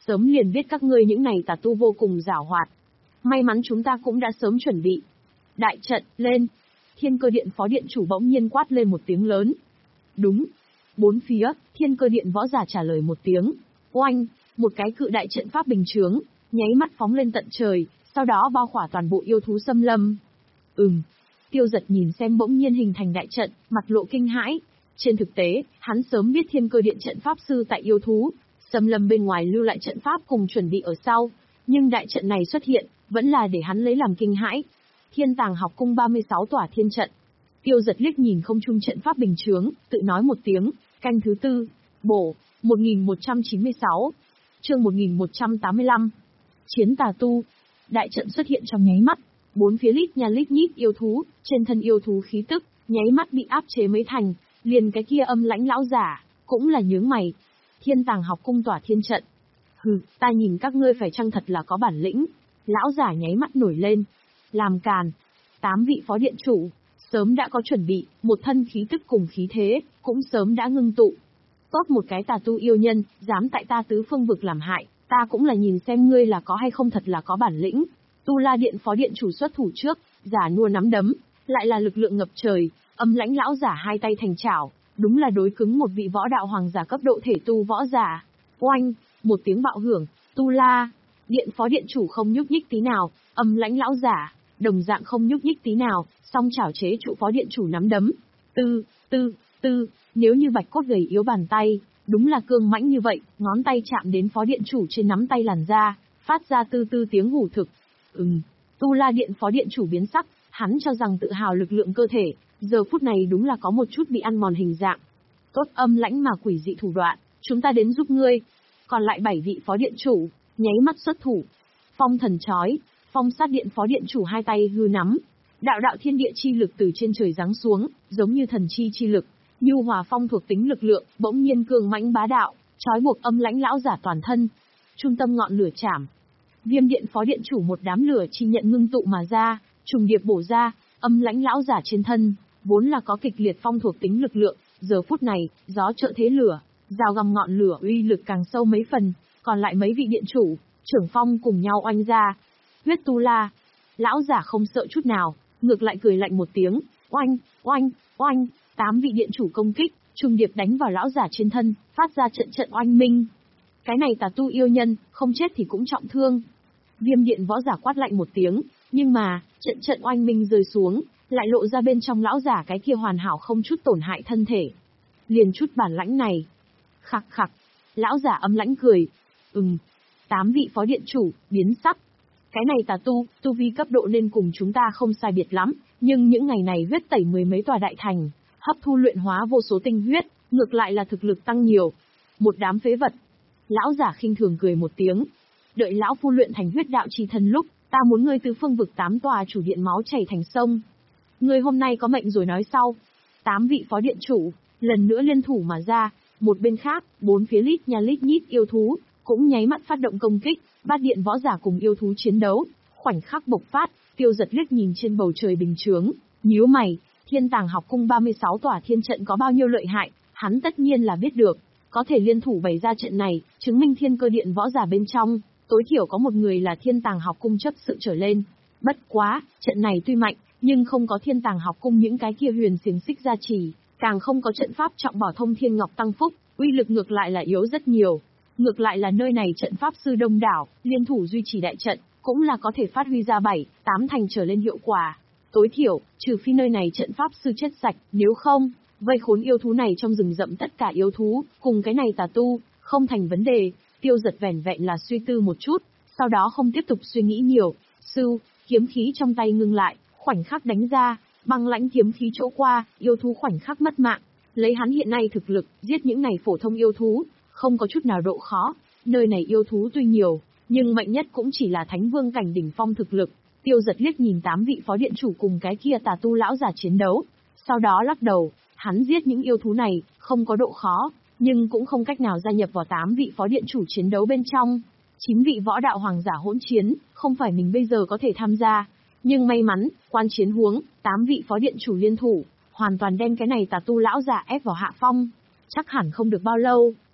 sớm liền biết các ngươi những này tà tu vô cùng giảo hoạt. May mắn chúng ta cũng đã sớm chuẩn bị. Đại trận, lên. Thiên Cơ Điện phó điện chủ bỗng nhiên quát lên một tiếng lớn. Đúng. Bốn phía, Thiên Cơ Điện võ giả trả lời một tiếng. Oanh, một cái cự đại trận pháp bình chướng, nháy mắt phóng lên tận trời, sau đó bao khỏa toàn bộ yêu thú xâm lâm. Ừm. Tiêu Giật nhìn xem bỗng nhiên hình thành đại trận, mặt lộ kinh hãi. Trên thực tế, hắn sớm biết Thiên Cơ Điện trận pháp sư tại yêu thú xâm lâm bên ngoài lưu lại trận pháp cùng chuẩn bị ở sau, nhưng đại trận này xuất hiện, vẫn là để hắn lấy làm kinh hãi. Thiên Tàng Học Cung ba mươi sáu tòa thiên trận. Tiêu Giật liếc nhìn không trung trận pháp bình chướng, tự nói một tiếng, canh thứ tư, bổ, một nghìn một trăm chín mươi sáu, chương một nghìn một trăm tám mươi lăm. Chiến tà tu. Đại trận xuất hiện trong nháy mắt, bốn phía lít nha lít nhít yêu thú, trên thân yêu thú khí tức, nháy mắt bị áp chế mấy thành, liền cái kia âm lãnh lão giả, cũng là nhướng mày. Thiên Tàng Học Cung tỏa thiên trận. Hừ, ta nhìn các ngươi phải chăng thật là có bản lĩnh. Lão giả nháy mắt nổi lên. Làm càn. Tám vị phó điện chủ, sớm đã có chuẩn bị, một thân khí tức cùng khí thế, cũng sớm đã ngưng tụ. Tốt một cái tà tu yêu nhân, dám tại ta tứ phương vực làm hại, ta cũng là nhìn xem ngươi là có hay không thật là có bản lĩnh. Tu La Điện phó điện chủ xuất thủ trước, giả nua nắm đấm, lại là lực lượng ngập trời, âm lãnh lão giả hai tay thành chảo, đúng là đối cứng một vị võ đạo hoàng giả cấp độ thể tu võ giả. Oanh, một tiếng bạo hưởng, Tu La Điện phó điện chủ không nhúc nhích tí nào, âm lãnh lão giả đồng dạng không nhúc nhích tí nào, song chảo chế trụ phó điện chủ nắm đấm. Tư, tư, tư, nếu như bạch cốt gầy yếu bàn tay, đúng là cương mãnh như vậy, ngón tay chạm đến phó điện chủ trên nắm tay làn da, phát ra tư tư tiếng hủ thực. Ừm, Tu La Điện phó điện chủ biến sắc, hắn cho rằng tự hào lực lượng cơ thể, giờ phút này đúng là có một chút bị ăn mòn hình dạng. Tốt âm lãnh mà quỷ dị thủ đoạn, chúng ta đến giúp ngươi. Còn lại bảy vị phó điện chủ, nháy mắt xuất thủ. Phong thần chói, Phong sát điện phó điện chủ hai tay hư nắm. Đạo đạo thiên địa chi lực từ trên trời giáng xuống, giống như thần chi chi lực, nhu hòa phong thuộc tính lực lượng, bỗng nhiên cường mãnh bá đạo, trói buộc âm lãnh lão giả toàn thân. Trung tâm ngọn lửa chảm. Viêm điện phó điện chủ một đám lửa chi nhận ngưng tụ mà ra, trùng điệp bổ ra, âm lãnh lão giả trên thân, vốn là có kịch liệt phong thuộc tính lực lượng, giờ phút này, gió trợ thế lửa, rào găm ngọn lửa uy lực càng sâu mấy phần, còn lại mấy vị điện chủ, trưởng phong cùng nhau oanh ra. Huyết tu la, lão giả không sợ chút nào, ngược lại cười lạnh một tiếng, oanh, oanh, oanh, tám vị điện chủ công kích, trùng điệp đánh vào lão giả trên thân, phát ra trận trận oanh minh. Cái này tà tu yêu nhân, không chết thì cũng trọng thương. Viêm điện võ giả quát lạnh một tiếng, nhưng mà, trận trận oanh minh rơi xuống, lại lộ ra bên trong lão giả cái kia hoàn hảo không chút tổn hại thân thể. Liền chút bản lãnh này. Khặc khặc, lão giả âm lãnh cười. Ừm, tám vị phó điện chủ, biến sắc. Cái này tà tu, tu vi cấp độ nên cùng chúng ta không sai biệt lắm, nhưng những ngày này huyết tẩy mười mấy tòa đại thành, hấp thu luyện hóa vô số tinh huyết, ngược lại là thực lực tăng nhiều. Một đám phế vật. Lão giả khinh thường cười một tiếng. Đợi lão phu luyện thành huyết đạo chi thân lúc, ta muốn ngươi tứ phương vực tám tòa chủ điện máu chảy thành sông. Ngươi hôm nay có mệnh rồi nói sau. Tám vị phó điện chủ, lần nữa liên thủ mà ra, một bên khác, bốn phía lít nha lít nhít yêu thú, cũng nháy mắt phát động công kích, bát điện võ giả cùng yêu thú chiến đấu, khoảnh khắc bộc phát. Tiêu Giật liếc nhìn trên bầu trời bình chướng, nhíu mày, Thiên Tàng Học Cung ba mươi sáu tòa thiên trận có bao nhiêu lợi hại, hắn tất nhiên là biết được, có thể liên thủ bày ra trận này, chứng minh Thiên Cơ Điện võ giả bên trong, tối thiểu có một người là Thiên Tàng Học Cung chấp sự trở lên. Bất quá, trận này tuy mạnh, nhưng không có Thiên Tàng Học Cung những cái kia huyền xiềng xích gia trì, càng không có trận pháp trọng bảo thông thiên ngọc tăng phúc, uy lực ngược lại là yếu rất nhiều. Ngược lại là nơi này trận pháp sư đông đảo, liên thủ duy trì đại trận, cũng là có thể phát huy ra bảy, tám thành trở lên hiệu quả. Tối thiểu, trừ phi nơi này trận pháp sư chết sạch, nếu không, vây khốn yêu thú này trong rừng rậm tất cả yêu thú, cùng cái này tà tu, không thành vấn đề. Tiêu Giật vẻn vẹn là suy tư một chút, sau đó không tiếp tục suy nghĩ nhiều. Sưu, kiếm khí trong tay ngưng lại, khoảnh khắc đánh ra, băng lãnh kiếm khí chỗ qua, yêu thú khoảnh khắc mất mạng. Lấy hắn hiện nay thực lực, giết những này phổ thông yêu thú, không có chút nào độ khó. Nơi này yêu thú tuy nhiều, nhưng mạnh nhất cũng chỉ là thánh vương cảnh đỉnh phong thực lực. Tiêu Giật liếc nhìn tám vị phó điện chủ cùng cái kia tà tu lão giả chiến đấu, sau đó lắc đầu, hắn giết những yêu thú này, không có độ khó, nhưng cũng không cách nào gia nhập vào tám vị phó điện chủ chiến đấu bên trong. Chín vị võ đạo hoàng giả hỗn chiến, không phải mình bây giờ có thể tham gia. Nhưng may mắn, quan chiến huống, tám vị phó điện chủ liên thủ, hoàn toàn đem cái này tà tu lão giả ép vào hạ phong. Chắc hẳn không được bao lâu,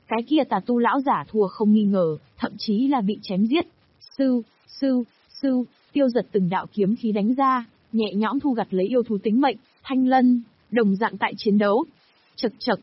Cái kia tà tu lão giả thua không nghi ngờ, thậm chí là bị chém giết. Sư, sư, sư, Tiêu Giật từng đạo kiếm khí đánh ra, nhẹ nhõm thu gặt lấy yêu thú tính mệnh. Thanh Lân, đồng dạng tại chiến đấu. Chậc chậc,